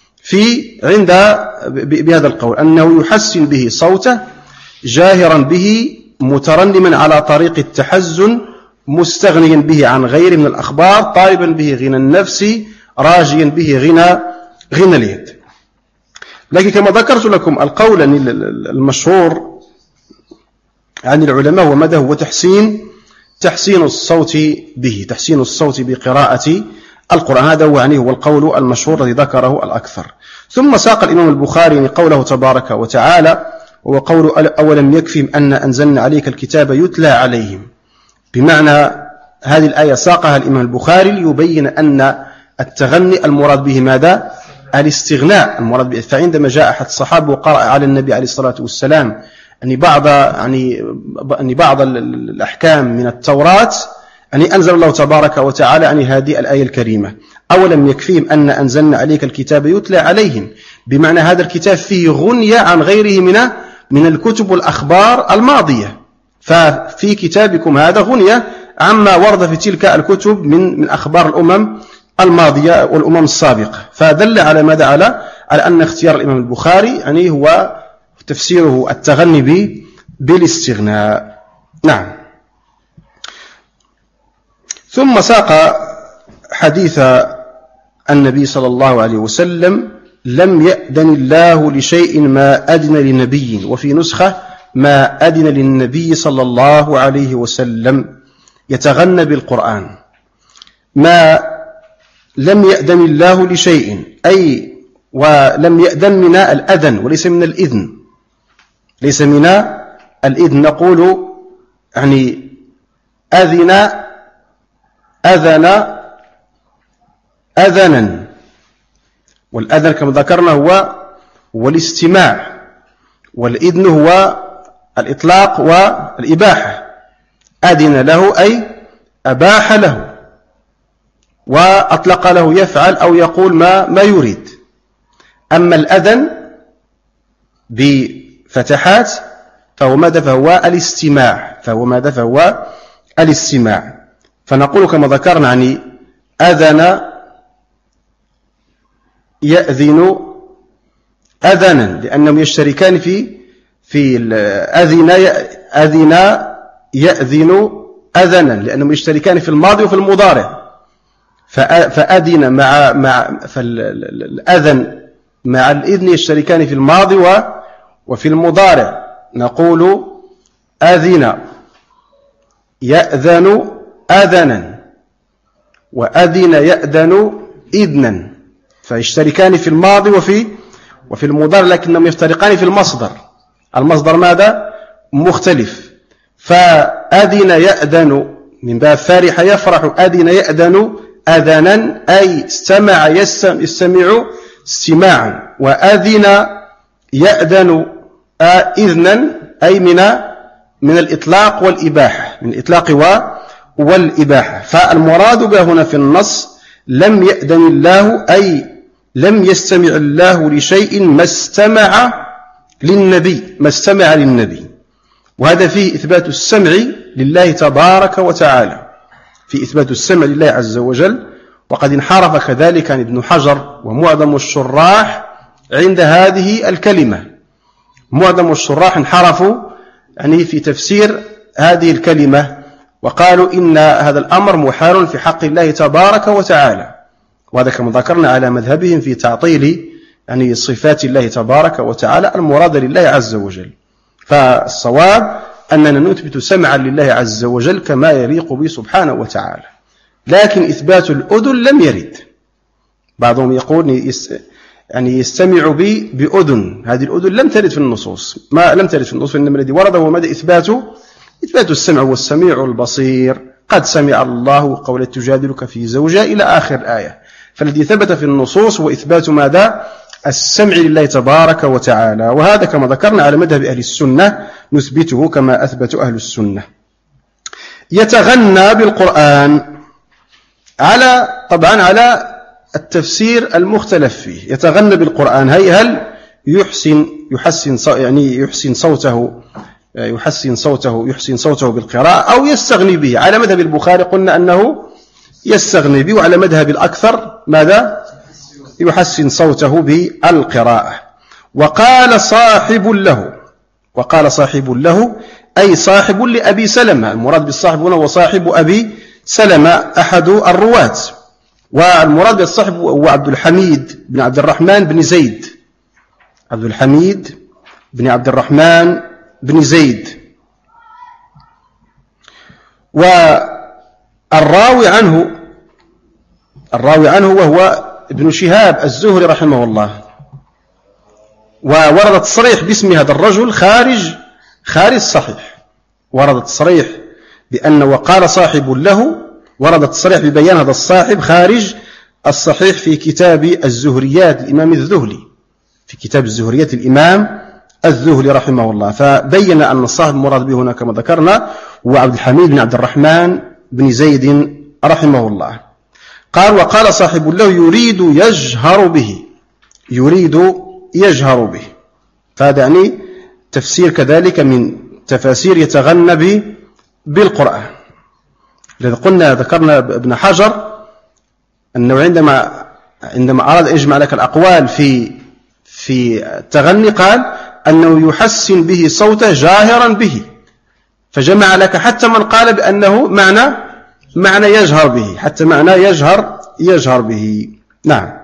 A: بهذا القول، أنه يحسن به صوته جاهرا به مترنما على طريق التحزن، مستغنيا به عن غيره من الأخبار، طالبا به غنى النفس، راجيا به غنى اليد. لكن كما ذكرت لكم القول المشهور عن العلماء وماذا هو تحسين الصوت به، تحسين الصوت بقراءة القرآن، هذا هو القول المشهور الذي ذكره الأكثر. ثم ساق الإمام البخاري قوله تبارك وتعالى، وهو قول أولم يكفهم أن أنزلنا عليك الكتاب يتلى عليهم، بمعنى هذه الآية ساقها الإمام البخاري ليبين أن التغني المراد به ماذا؟ الاستغناء المراد به. فعندما جاء أحد الصحابة وقرأ على النبي عليه الصلاة والسلام أن بعض الأحكام من التوراة أنزل الله تبارك وتعالى هذه الآية الكريمة، أولم يكفيهم أن أنزلنا عليك الكتاب يتلى عليهم، بمعنى هذا الكتاب فيه غنية عن غيره من الكتب والأخبار الماضية، ففي كتابكم هذا غنية عما ورد في تلك الكتب من أخبار الأمم الماضية والأمم السابقة. فدل على ماذا؟ على أن اختيار الإمام البخاري يعني هو تفسيره التغني بالاستغناء. نعم. ثم ساق حديث النبي صلى الله عليه وسلم: لم يأذن الله لشيء ما أذن لنبي، وفي نسخة: ما أذن للنبي صلى الله عليه وسلم يتغنى بالقرآن. ما لم يأذن الله لشيء، أي ولم يأذن من الأذن وليس من الإذن، ليس من الإذن. نقول يعني أذنا، والأذن كما ذكرنا هو الاستماع، والإذن هو الإطلاق والإباحة. أذن له أي أباح له وأطلق له يفعل أو يقول ما يريد. أما الأذن بفتحات فهو ماذا؟ فهو الاستماع. فنقول كما ذكرنا يعني أذن يأذن أذنا، لأنهم يشتركان في أذن يأذن أذنا، لأنهم يشتركان في الماضي وفي المضارع. فأذن فالأذن مع الإذن يشتركان في الماضي وفي المضارع. نقول أذن يأذن أذنا، وأذن يأذن إذنا، فيشتركان في الماضي وفي المضارع، لكنهم يفترقان في المصدر ماذا؟ مختلف. فأذن يأذن من باب فرح يفرح، أذن يأذن أذنا أي استمع يستمع استماعا، وأذن يأذن إذنا أي من الإطلاق والإباحة، من الإطلاق والإباحة. فالمراد به هنا في النص لم يأذن الله أي لم يستمع الله لشيء ما استمع للنبي، وهذا فيه إثبات السمع لله تبارك وتعالى، في إثبات السمع لله عز وجل. وقد انحرف كذلك عن ابن حجر ومعظم الشراح عند هذه الكلمة. معظم الشراح انحرفوا يعني في تفسير هذه الكلمة، وقالوا إن هذا الأمر محال في حق الله تبارك وتعالى، وهذا كما ذكرنا على مذهبهم في تعطيل يعني صفات الله تبارك وتعالى المراد لله عز وجل. فالصواب أننا نثبت سمعا لله عز وجل كما يليق به سبحانه وتعالى، لكن إثبات الأذن لم يرد. بعضهم يقول يعني يستمع بأذن، هذه الأذن لم ترد في النصوص، إنما الذي ورد هو ماذا؟ إثبات السمع والسميع البصير. قد سمع الله قول تجادلك في زوجها إلى آخر آية. فالذي ثبت في النصوص هو إثبات ماذا؟ السمع لله تبارك وتعالى، وهذا كما ذكرنا على مذهب أهل السنة، نثبته كما أثبت أهل السنة. يتغنى بالقرآن طبعا على التفسير المختلف فيه. يتغنى بالقرآن هل يحسن صوته بالقراءة أو يستغني به؟ على مذهب البخاري قلنا أنه يستغني به، وعلى مذهب الأكثر ماذا؟ يحسن صوته بالقراءة. وقال صاحب له أي صاحب لأبي سلمة، المراد بالصاحب هنا هو صاحب أبي سلمة أحد الرواة، والمراد بالصاحب هو عبد الحميد بن عبد الرحمن بن زيد. والراوي عنه وهو ابن شهاب الزهري رحمه الله. وورد التصريح باسم هذا الرجل خارج الصحيح، ورد التصريح بأن وقال صاحب له، ورد التصريح ببيان هذا الصاحب خارج الصحيح في كتاب الزهريات الإمام الذهلي، في كتاب الزهريات الإمام الذهلي رحمه الله. فبين أن الصاحب المراد به هنا كما ذكرنا هو عبد الحميد بن عبد الرحمن بن زيد رحمه الله. قال وقال صاحب له يريد يجهر به. فهذا يعني تفسير كذلك من تفاسير يتغنى بالقرآن. لذا قلنا ذكرنا ابن حجر أنه عندما أراد يجمع لك الأقوال في التغني قال أنه يحسن به صوته جاهرا به، فجمع لك حتى من قال بأنه معنى يجهر به، حتى معنى يجهر به. نعم.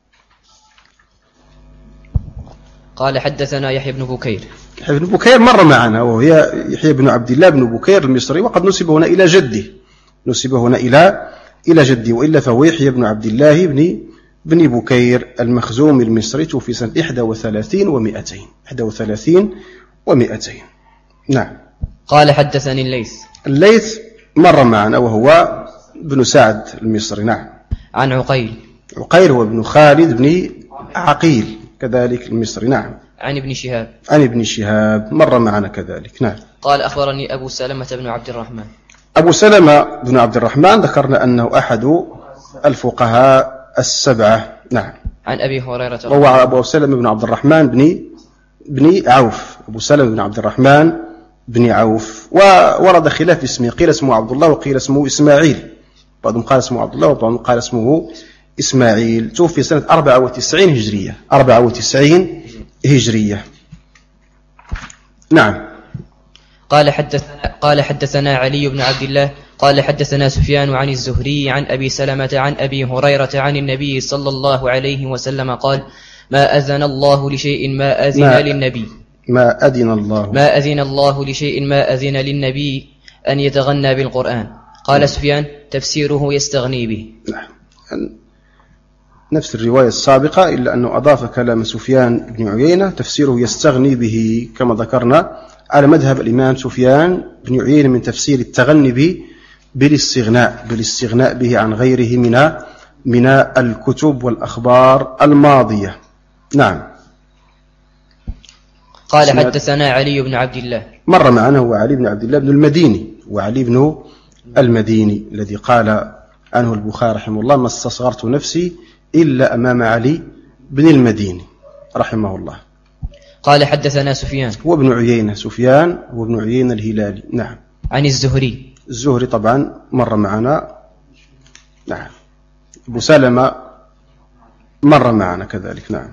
D: قال حدثنا يحيى بن بكير.
A: يحيى بن بكير مر معنا، وهي يحيى بن عبد الله بن بكير المصري، وقد نسب هنا إلى جده، نسب هنا إلى جده، وإلا فهو يحيى بن عبد الله بن بكير المخزومي المصري، توفي سنة 31 و200. نعم.
D: قال حدثني
A: الليث مر معنا، وهو بن سعد المصري. نعم.
D: عن عقيل
A: هو ابن خالد بن عقيل كذلك المصري. نعم.
D: عن ابن
A: شهاب مر معنا كذلك. نعم.
D: قال أخبرني أبو سلمة بن عبد الرحمن.
A: أبو سلمة بن عبد الرحمن ذكرنا أنه أحد الفقهاء السبعة. نعم.
D: عن أبي هريرة.
A: وهو أبو سلمة بن عبد الرحمن بن عوف. أبو سلمة بن عبد الرحمن بن عوف، وورد خلاف اسمه، قيل اسمه عبد الله وقيل اسمه إسماعيل، بعضهم قال اسمه عبد الله وبعضهم قال اسمه إسماعيل. توفي سنة 94 هجرية. نعم.
D: قال حدثنا علي بن عبد الله قال حدثنا سفيان عن الزهري عن أبي سلمة عن أبي هريرة عن النبي صلى الله عليه وسلم قال: ما أذن الله لشيء ما أذن للنبي
A: ما أذن
D: الله لشيء ما أذن للنبي أن يتغنى بالقرآن. قال سفيان: تفسيره يستغني به.
A: نفس الرواية السابقة، إلا أنه أضاف كلام سفيان بن عيينة تفسيره يستغني به، كما ذكرنا على مذهب الإمام سفيان بن عيينة من تفسير التغني به بالاستغناء به عن غيره من الكتب والأخبار الماضية. نعم.
D: قال حدثنا علي بن عبد الله.
A: مر معنا هو علي بن عبد الله بن المديني، وعلي بن المديني الذي قال عنه البخاري رحمه الله: ما استصغرت نفسي إلا أمام علي بن المديني رحمه الله.
D: قال حدثنا سفيان
A: وابن عيينة، سفيان وابن عيينة الهلالي. نعم.
D: عن الزهري
A: طبعا مر معنا. نعم. أبو سلمة مر معنا كذلك. نعم.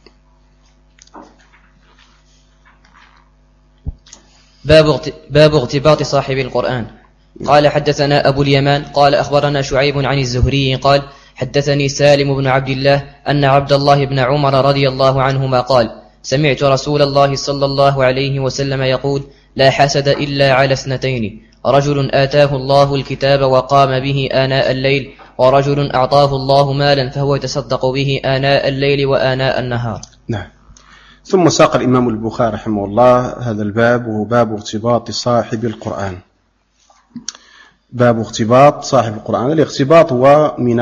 D: باب اغتباط صاحب القرآن. قال حدثنا أبو اليمان قال أخبرنا شعيب عن الزهري قال: حدثني سالم بن عبد الله أن عبد الله بن عمر رضي الله عنهما قال: سمعت رسول الله صلى الله عليه وسلم يقول: لا حسد إلا على اثنتين: رجل آتاه الله الكتاب وقام به آناء الليل، ورجل أعطاه الله مالا فهو يتصدق به آناء الليل وآناء النهار.
A: نعم. ثم ساق الإمام البخاري رحمه الله هذا الباب، وهو باب اغتباط صاحب القرآن. باب اغتباط صاحب القرآن. الاغتباط هو من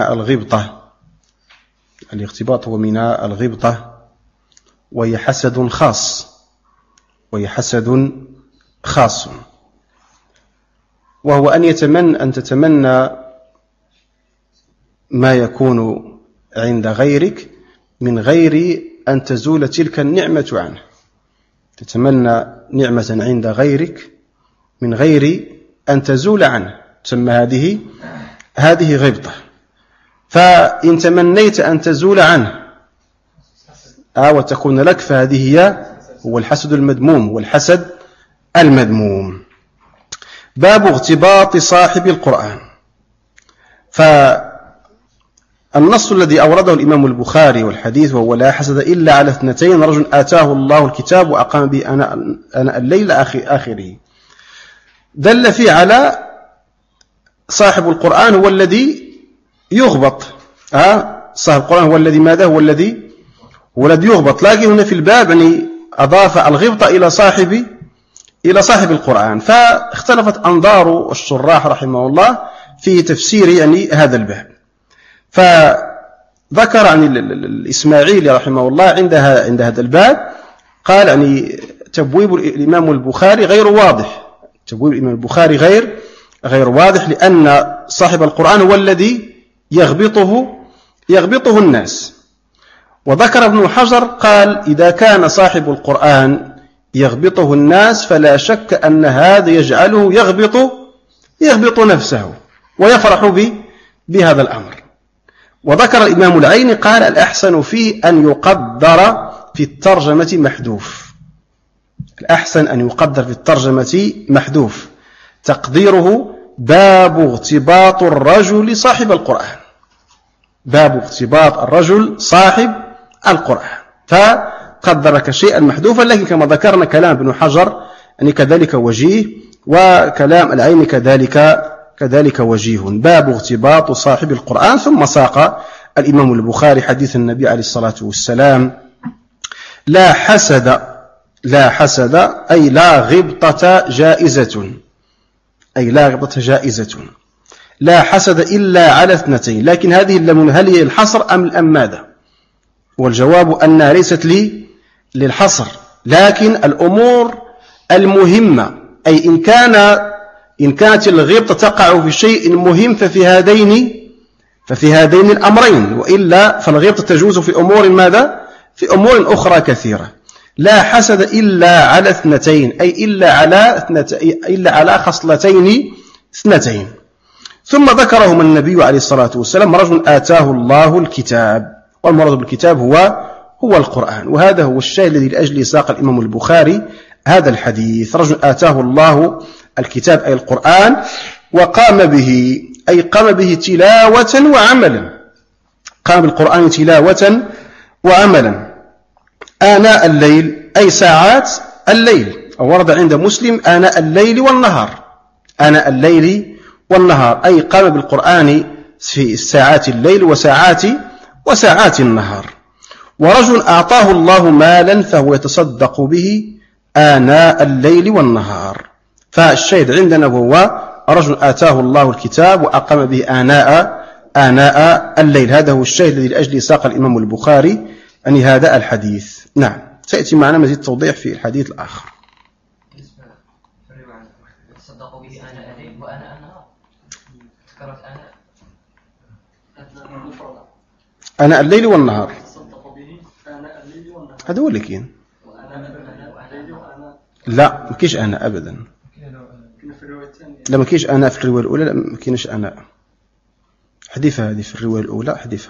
A: الغبطة، وهي حسد خاص، وهو أن تتمنى ما يكون عند غيرك من غير أن تزول تلك النعمة عنه. تتمنى نعمة عند غيرك من غير أن تزول عنه، تسمى هذه غبطة. فإن تمنيت أن تزول عنه وتكون لك، فهذه هو الحسد المذموم. باب اغتباط صاحب القرآن. فالنص الذي أورده الإمام البخاري والحديث وهو: لا حسد إلا على اثنتين: رجل آتاه الله الكتاب وأقام به أناء الليل آخره، دل فيه على صاحب القرآن هو الذي يغبط. صاحب القرآن هو الذي ماذا؟ هو الذي يغبط. لكن هنا في الباب أضاف الغبطة إلى صاحب القرآن، فاختلفت أنظار الشراح رحمه الله في تفسير هذا الباب. فذكر عن الإسماعيلي رحمه الله عند هذا الباب قال تبويب الإمام البخاري غير واضح. تبويب الإمام البخاري غير واضح، لأن صاحب القرآن هو الذي يغبطه الناس. وذكر ابن حجر قال: إذا كان صاحب القرآن يغبطه الناس فلا شك أن هذا يجعله يغبط نفسه، ويفرح بهذا الأمر. وذكر الإمام العيني قال الأحسن فيه أن يقدر في الترجمة محذوف. الأحسن أن يقدر في الترجمة محذوف تقديره باب اغتباط الرجل صاحب القرآن. باب اغتباط الرجل صاحب القرآن، فقدر لك شيئا محذوفا، لكن كما ذكرنا كلام ابن حجر يعني كذلك وجيه، وكلام العين كذلك وجيه. باب اغتباط صاحب القرآن. ثم ساق الإمام البخاري حديث النبي عليه الصلاة والسلام: لا حسد أي لا غبطة جائزة، أي لا غبطة جائزة، لا حسد إلا على اثنتين. لكن هذه هل هي الحصر أم ماذا؟ والجواب أنها ليست للحصر، لكن الأمور المهمة، أي إن كانت الغبطة تقع في شيء مهم ففي هذين الأمرين، وإلا فالغبطة تجوز في أمور ماذا؟ في أمور أخرى كثيرة. لا حسد إلا على اثنتين، أي إلا على خصلتين اثنتين. ثم ذكرهما النبي عليه الصلاة والسلام: رجل آتاه الله الكتاب، والمراد بالكتاب هو القرآن. وهذا هو الشيء الذي لأجله ساق الإمام البخاري هذا الحديث: رجل آتاه الله الكتاب أي القرآن، وقام به، أي قام به تلاوة وعملا، قام بالقرآن تلاوة وعملا آناء الليل، أي ساعات الليل. ورد عند مسلم آناء الليل والنهار، آناء الليل والنهار، أي قام بالقرآن في ساعات الليل وساعات النهار. ورجل أعطاه الله مالا فهو يتصدق به آناء الليل والنهار. فالشاهد عندنا هو رجل آتاه الله الكتاب وأقام به آناء الليل. هذا هو الشاهد الذي لأجله ساق الإمام البخاري أن هذا الحديث. نعم، سيأتي معنا مزيد توضيح في الحديث الآخر.
D: تصدقوا به آناء الليل وآناء النهار، ذكرت
A: آناء الليل والنهار، هذا هو اللي كاين. لا، ما كاينش آناء أبدا. لا، ما كاينش آناء في الرواية الأولى، لا ما كاينش آناء. حذفها هذه في الرواية الأولى، حذفها.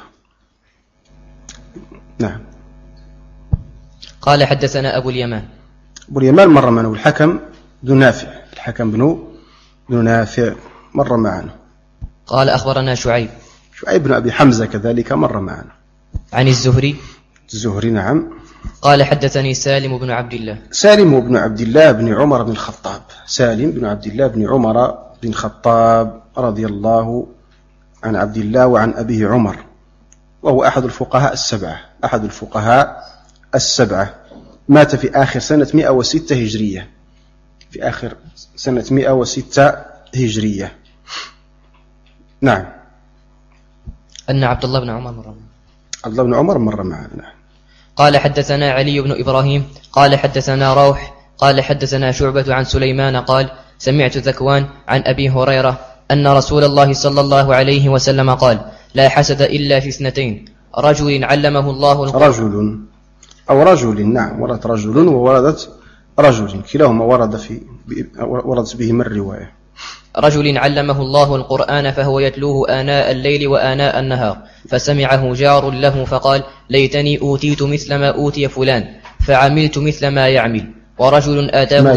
A: نعم.
D: قال حدثنا أبو اليمان
A: مر معنا، الحكم بن نافع، الحكم بن نافع مر معنا.
D: قال أخبرنا شعيب
A: بن أبي حمزة كذلك مر معنا.
D: عن الزهري
A: نعم.
D: قال حدثني سالم بن عبد الله
A: بن عمر بن الخطاب، سالم بن عبد الله بن عمر بن الخطاب رضي الله عن عبد الله وعن أبيه عمر، وهو أحد الفقهاء السبعة، مات في آخر سنة 106 هجرية، في آخر سنة 106 هجرية. نعم.
D: أن عبد الله بن عمر
A: مر معنا.
D: قال حدثنا علي بن إبراهيم قال حدثنا روح قال حدثنا شعبة عن سليمان قال سمعت ذكوان عن أبي هريرة أن رسول الله صلى الله عليه وسلم قال: لا حسد إلا في اثنتين: رجل علمه الله القرآن.
A: رجل، نعم، وردت رجل ووردت رجل، كلاهما وردت بهما الرواية.
D: رجل علمه الله القرآن فهو يتلوه آناء الليل وآناء النهار، فسمعه جار له فقال: ليتني أوتيت مثل ما أوتي فلان فعملت مثل ما يعمل. ورجل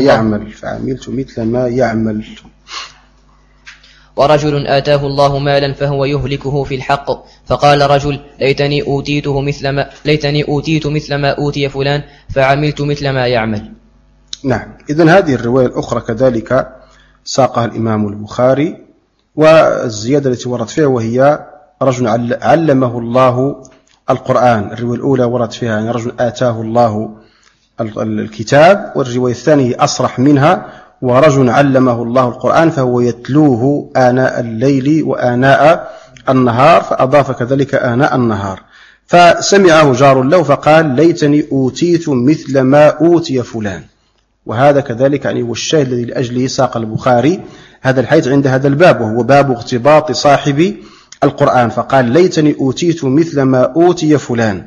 D: آتاه الله مالا فهو يهلكه في الحق، فقال رجل: ليتني أوتيت مثل ما أوتي فلان فعملت مثل ما يعمل.
A: نعم. إذن هذه الرواية الأخرى كذلك ساقها الإمام البخاري، والزيادة التي ورد فيها وهي رجل علمه الله القرآن. الرواية الأولى ورد فيها يعني رجل آتاه الله الكتاب، والرواية الثانية أصرح منها: ورجل علمه الله القرآن فهو يتلوه آناء الليل وآناء النهار، فأضاف كذلك آناء النهار. فسمعه جار له فقال: ليتني أوتيت مثل ما أوتي فلان. وهذا كذلك يعني هو الشاهد الذي لأجله ساق البخاري هذا الحديث عند هذا الباب، وهو باب اغتباط صاحب القرآن. فقال: ليتني أوتيت مثل ما أوتي فلان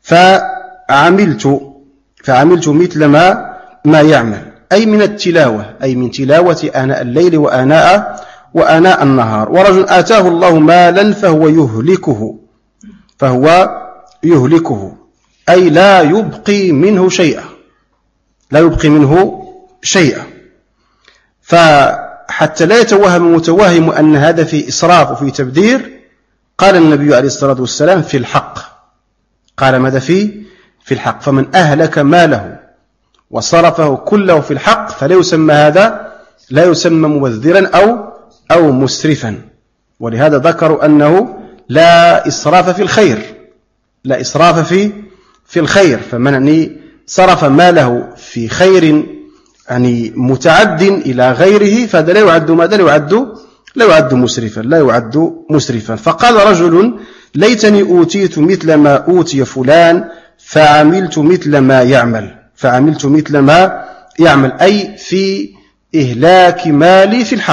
A: فعملت مثل ما يعمل، أي من التلاوة، أي من تلاوة آناء الليل وآناء النهار. ورجل آتاه الله مالا فهو يهلكه أي لا يبقي منه شيئا. فحتى لا يتوهم متوهم أن هذا في إسراف وفي تبذير، قال النبي عليه الصلاة والسلام في الحق. قال ماذا في الحق؟ فمن أهلك ماله وصرفه كله في الحق فلا يسمى هذا، لا يسمى مبذرا أو مسرفا. ولهذا ذكروا أنه لا إسراف في الخير، لا إسراف في الخير. فمن صرف ماله في خير متعد إلى غيره فهذا لا يعد ماذا؟ لا يعد مسرفا. فقال رجل ليتني أوتيت مثل ما أوتي فلان فعملت مثل ما يعمل، أي في إهلاك مالي في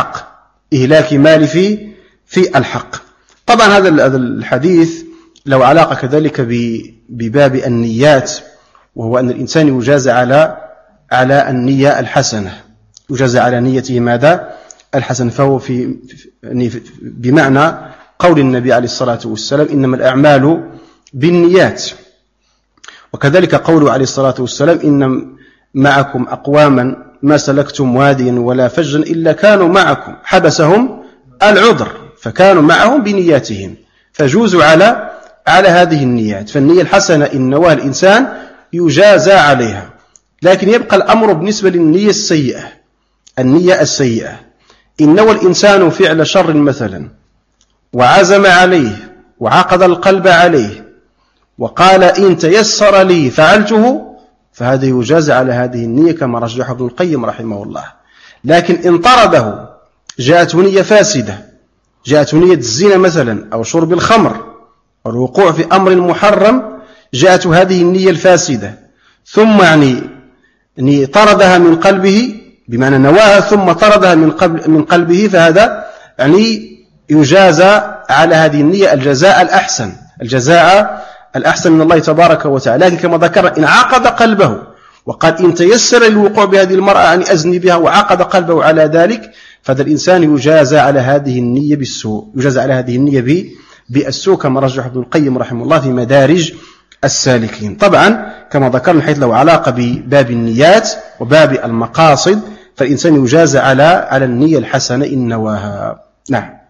A: الحق. طبعا هذا الحديث له علاقة كذلك بباب النيات، وهو أن الإنسان يجازى على النية الحسنة، يجازى على نيته ماذا؟ الحسن. فهو بمعنى قول النبي عليه الصلاة والسلام إنما الأعمال بالنيات. وكذلك قوله عليه الصلاة والسلام إن معكم أقواما ما سلكتم واديا ولا فجا إلا كانوا معكم حبسهم العذر، فكانوا معهم بنياتهم فجوزوا على هذه النيات. فالنية الحسنة إن نواها الإنسان يجازى عليها. لكن يبقى الأمر بالنسبة للنية السيئة. إن نوى الإنسان فعل شر مثلا وعزم عليه وعقد القلب عليه وقال إن تيسر لي فعلته، فهذا يجازى على هذه النية كما رجح ابن القيم رحمه الله. لكن إن طرده، جاءته نية فاسدة، جاءته نية الزنا مثلا أو شرب الخمر أو الوقوع في أمر محرم، جاءته هذه النية الفاسدة ثم طردها من قلبه، بمعنى نواها ثم طردها من قلبه، فهذا يجازى على هذه النية الجزاء الأحسن من الله تبارك وتعالى. لكن كما ذكرنا إن عقد قلبه وقال إن تيسر الوقوع بهذه المرأة أزني بها وعقد قلبه على ذلك، فهذا الإنسان يجازى على هذه النية بالسوء، يجازى على هذه النية بالسوء كما رجح ابن القيم رحمه الله في مدارج السالكين. طبعا كما ذكرنا حيث له علاقة بباب النيات وباب المقاصد، فالإنسان يجازى على النية الحسنة إن نواها. نعم.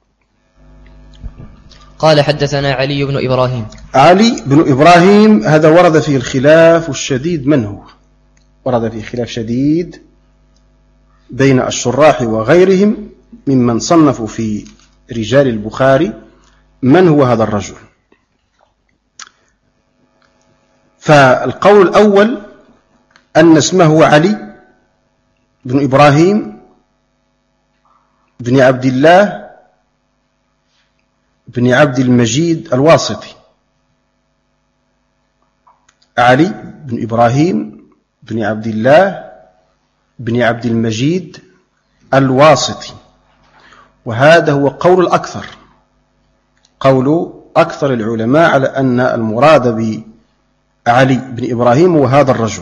D: قال حدثنا علي بن إبراهيم.
A: علي بن إبراهيم هذا ورد فيه الخلاف الشديد. من هو؟ ورد فيه خلاف شديد بين الشراح وغيرهم ممن صنفوا في رجال البخاري من هو هذا الرجل. فالقول الأول أن اسمه هو علي بن إبراهيم بن عبد الله بن عبد المجيد الواسطي. علي بن إبراهيم بن عبد الله بن عبد المجيد الواسطي، وهذا هو قول الأكثر، قول أكثر العلماء على أن المراد بعلي بن إبراهيم هو هذا الرجل.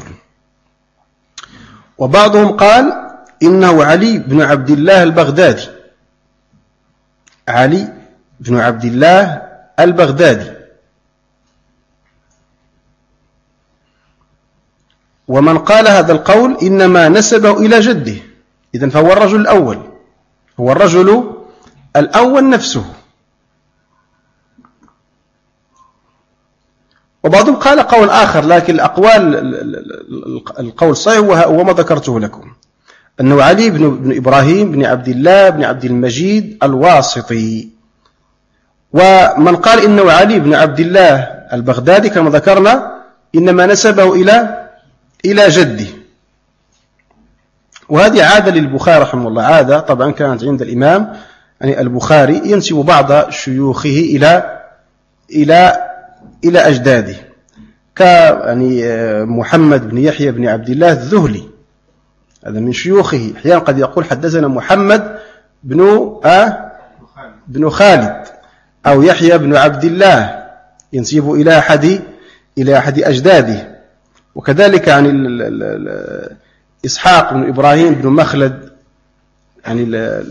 A: وبعضهم قال إنه علي بن عبد الله البغدادي، علي بن عبد الله البغدادي. ومن قال هذا القول إنما نسبه إلى جده، إذن فهو الرجل الأول، هو الرجل الأول نفسه. وبعضهم قال قول آخر، لكن القول صحيح وما ذكرته لكم، أنه علي بن إبراهيم بن عبد الله بن عبد المجيد الواسطي. ومن قال إنه علي بن عبد الله البغدادي كما ذكرنا إنما نسبه إلى جده. وهذه عادة للبخاري رحمه الله، عادة طبعا كانت عند الإمام البخاري ينسب بعض شيوخه إلى أجداده، محمد بن يحيى بن عبد الله الذهلي، هذا من شيوخه. أحيانا قد يقول حدثنا محمد بن خالد أو يحيى بن عبد الله، ينسب إلى أحد أجداده. وكذلك إسحاق بن إبراهيم بن مخلد يعني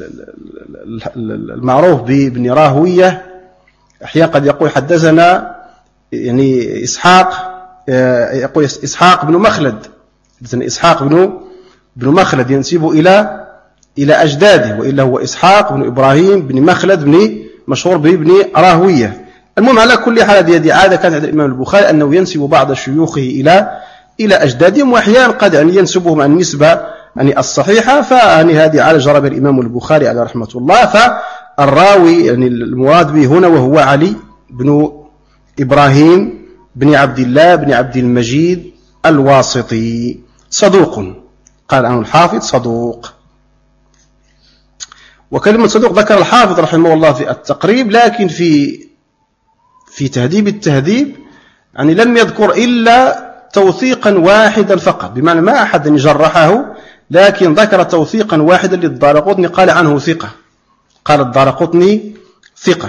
A: المعروف بابن راهوية أحيانا قد يقول حدثنا يعني يقول إسحاق بن مخلد، حدثنا إسحاق بن مخلد ينسب إلى أجداده، وإلا هو إسحاق بن إبراهيم بن مخلد مشهور بابن راهوية. المهم على كل حال هذه عادة كانت عند الإمام البخاري أنه ينسب بعض شيوخه إلى أجدادهم، وأحيانا قد يعني ينسبهم عن النسبة يعني الصحيحة، فيعني هذه عادة جرى بها الإمام البخاري على رحمة الله. فالراوي يعني المراد به هنا وهو علي بن إبراهيم بن عبد الله بن عبد المجيد الواسطي، صدوق، قال عنه الحافظ صدوق. وكلمة صدوق ذكر الحافظ رحمه الله في التقريب، لكن في تهذيب التهذيب يعني لم يذكر إلا توثيقا واحدا فقط، بمعنى ما أحد جرحه، لكن ذكر توثيقا واحدا للدارقطني قال عنه ثقة، قال الدارقطني ثقة.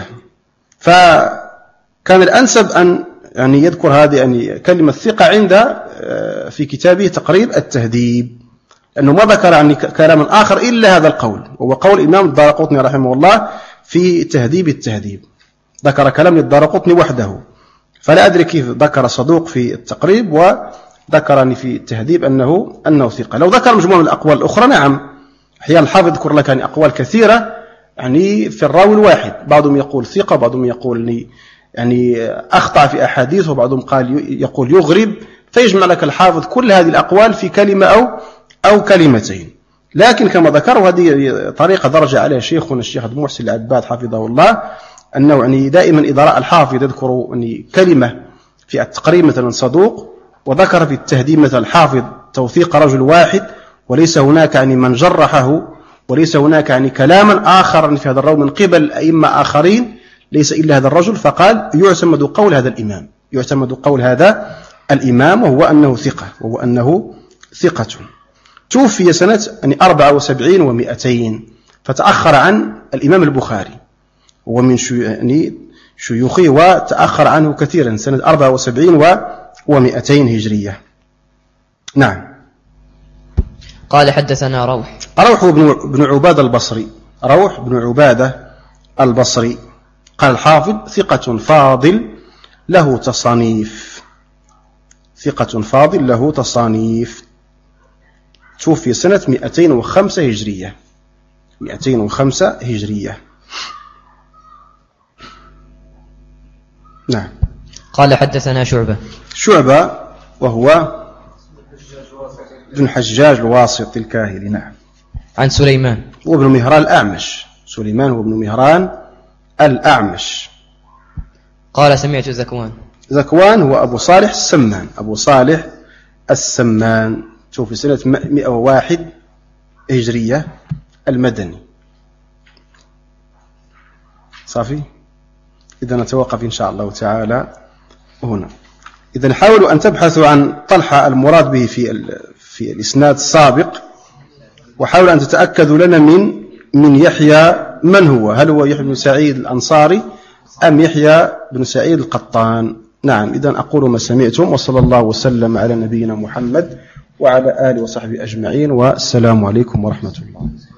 A: فكان الأنسب أن يعني يذكر هذه يعني كلمة ثقة عند في كتابه تقريب التهذيب، لأنه ما ذكر عن كلاما آخر إلا هذا القول، وهو قول الإمام الدارقطني رحمه الله في تهذيب التهذيب، ذكر كلام الدارقطني وحده. فلا أدري كيف ذكر صدوق في التقريب وذكرني في التهذيب أنه ثقة. لو ذكر مجموعة من الأقوال الأخرى نعم، أحيانا الحافظ يذكر لك يعني أقوال كثيرة يعني في الراوي الواحد، بعضهم يقول ثقة، بعضهم يقول يعني أخطأ في أحاديث، وبعضهم يقول يغرب، فيجمع لك الحافظ كل هذه الأقوال في كلمة أو كلمتين. لكن كما ذكر، وهذه طريقة درج عليها شيخنا الشيخ عبد المحسن العباد حفظه الله، أنه يعني دائما إذا رأى الحافظ يذكر يعني كلمة في التقريب مثلا صدوق، وذكر في التهذيب مثلا الحافظ توثيق رجل واحد، وليس هناك يعني من جرحه، وليس هناك يعني كلاما آخر في هذا الراوي من قبل أئمة آخرين، ليس إلا هذا الرجل، فقال يعتمد قول هذا الإمام، يعتمد قول هذا الإمام، وهو أنه ثقة. توفي سنة 74 و200، فتأخر عن الإمام البخاري، هو من شيوخه وتأخر عنه كثيرا، سنة 74 و200 هجرية. نعم.
D: قال حدثنا روح
A: بن عبادة البصري، روح بن عبادة البصري، قال الحافظ ثقة فاضل له تصانيف، ثقة فاضل له تصانيف. توفي سنة 205 هجرية، 205 هجرية. نعم.
D: قال حدثنا شعبة
A: وهو ابن حجاج الواسط الكاهلي. نعم.
D: عن سليمان
A: وابن مهران الأعمش، سليمان وابن مهران الأعمش.
D: قال سمعت
A: زكوان هو أبو صالح السمان، توفي سنة 101 هجرية، المدني. صافي. إذا نتوقف إن شاء الله تعالى هنا. إذا حاولوا أن تبحثوا عن طلحة المراد به في الإسناد السابق، وحاولوا أن تتأكدوا لنا من يحيى من هو، هل هو يحيى بن سعيد الأنصاري أم يحيى بن سعيد القطان. نعم. إذا أقول ما سمعتم، وصلى الله وسلم على نبينا محمد وعلى آله وصحبه أجمعين، والسلام عليكم ورحمة الله.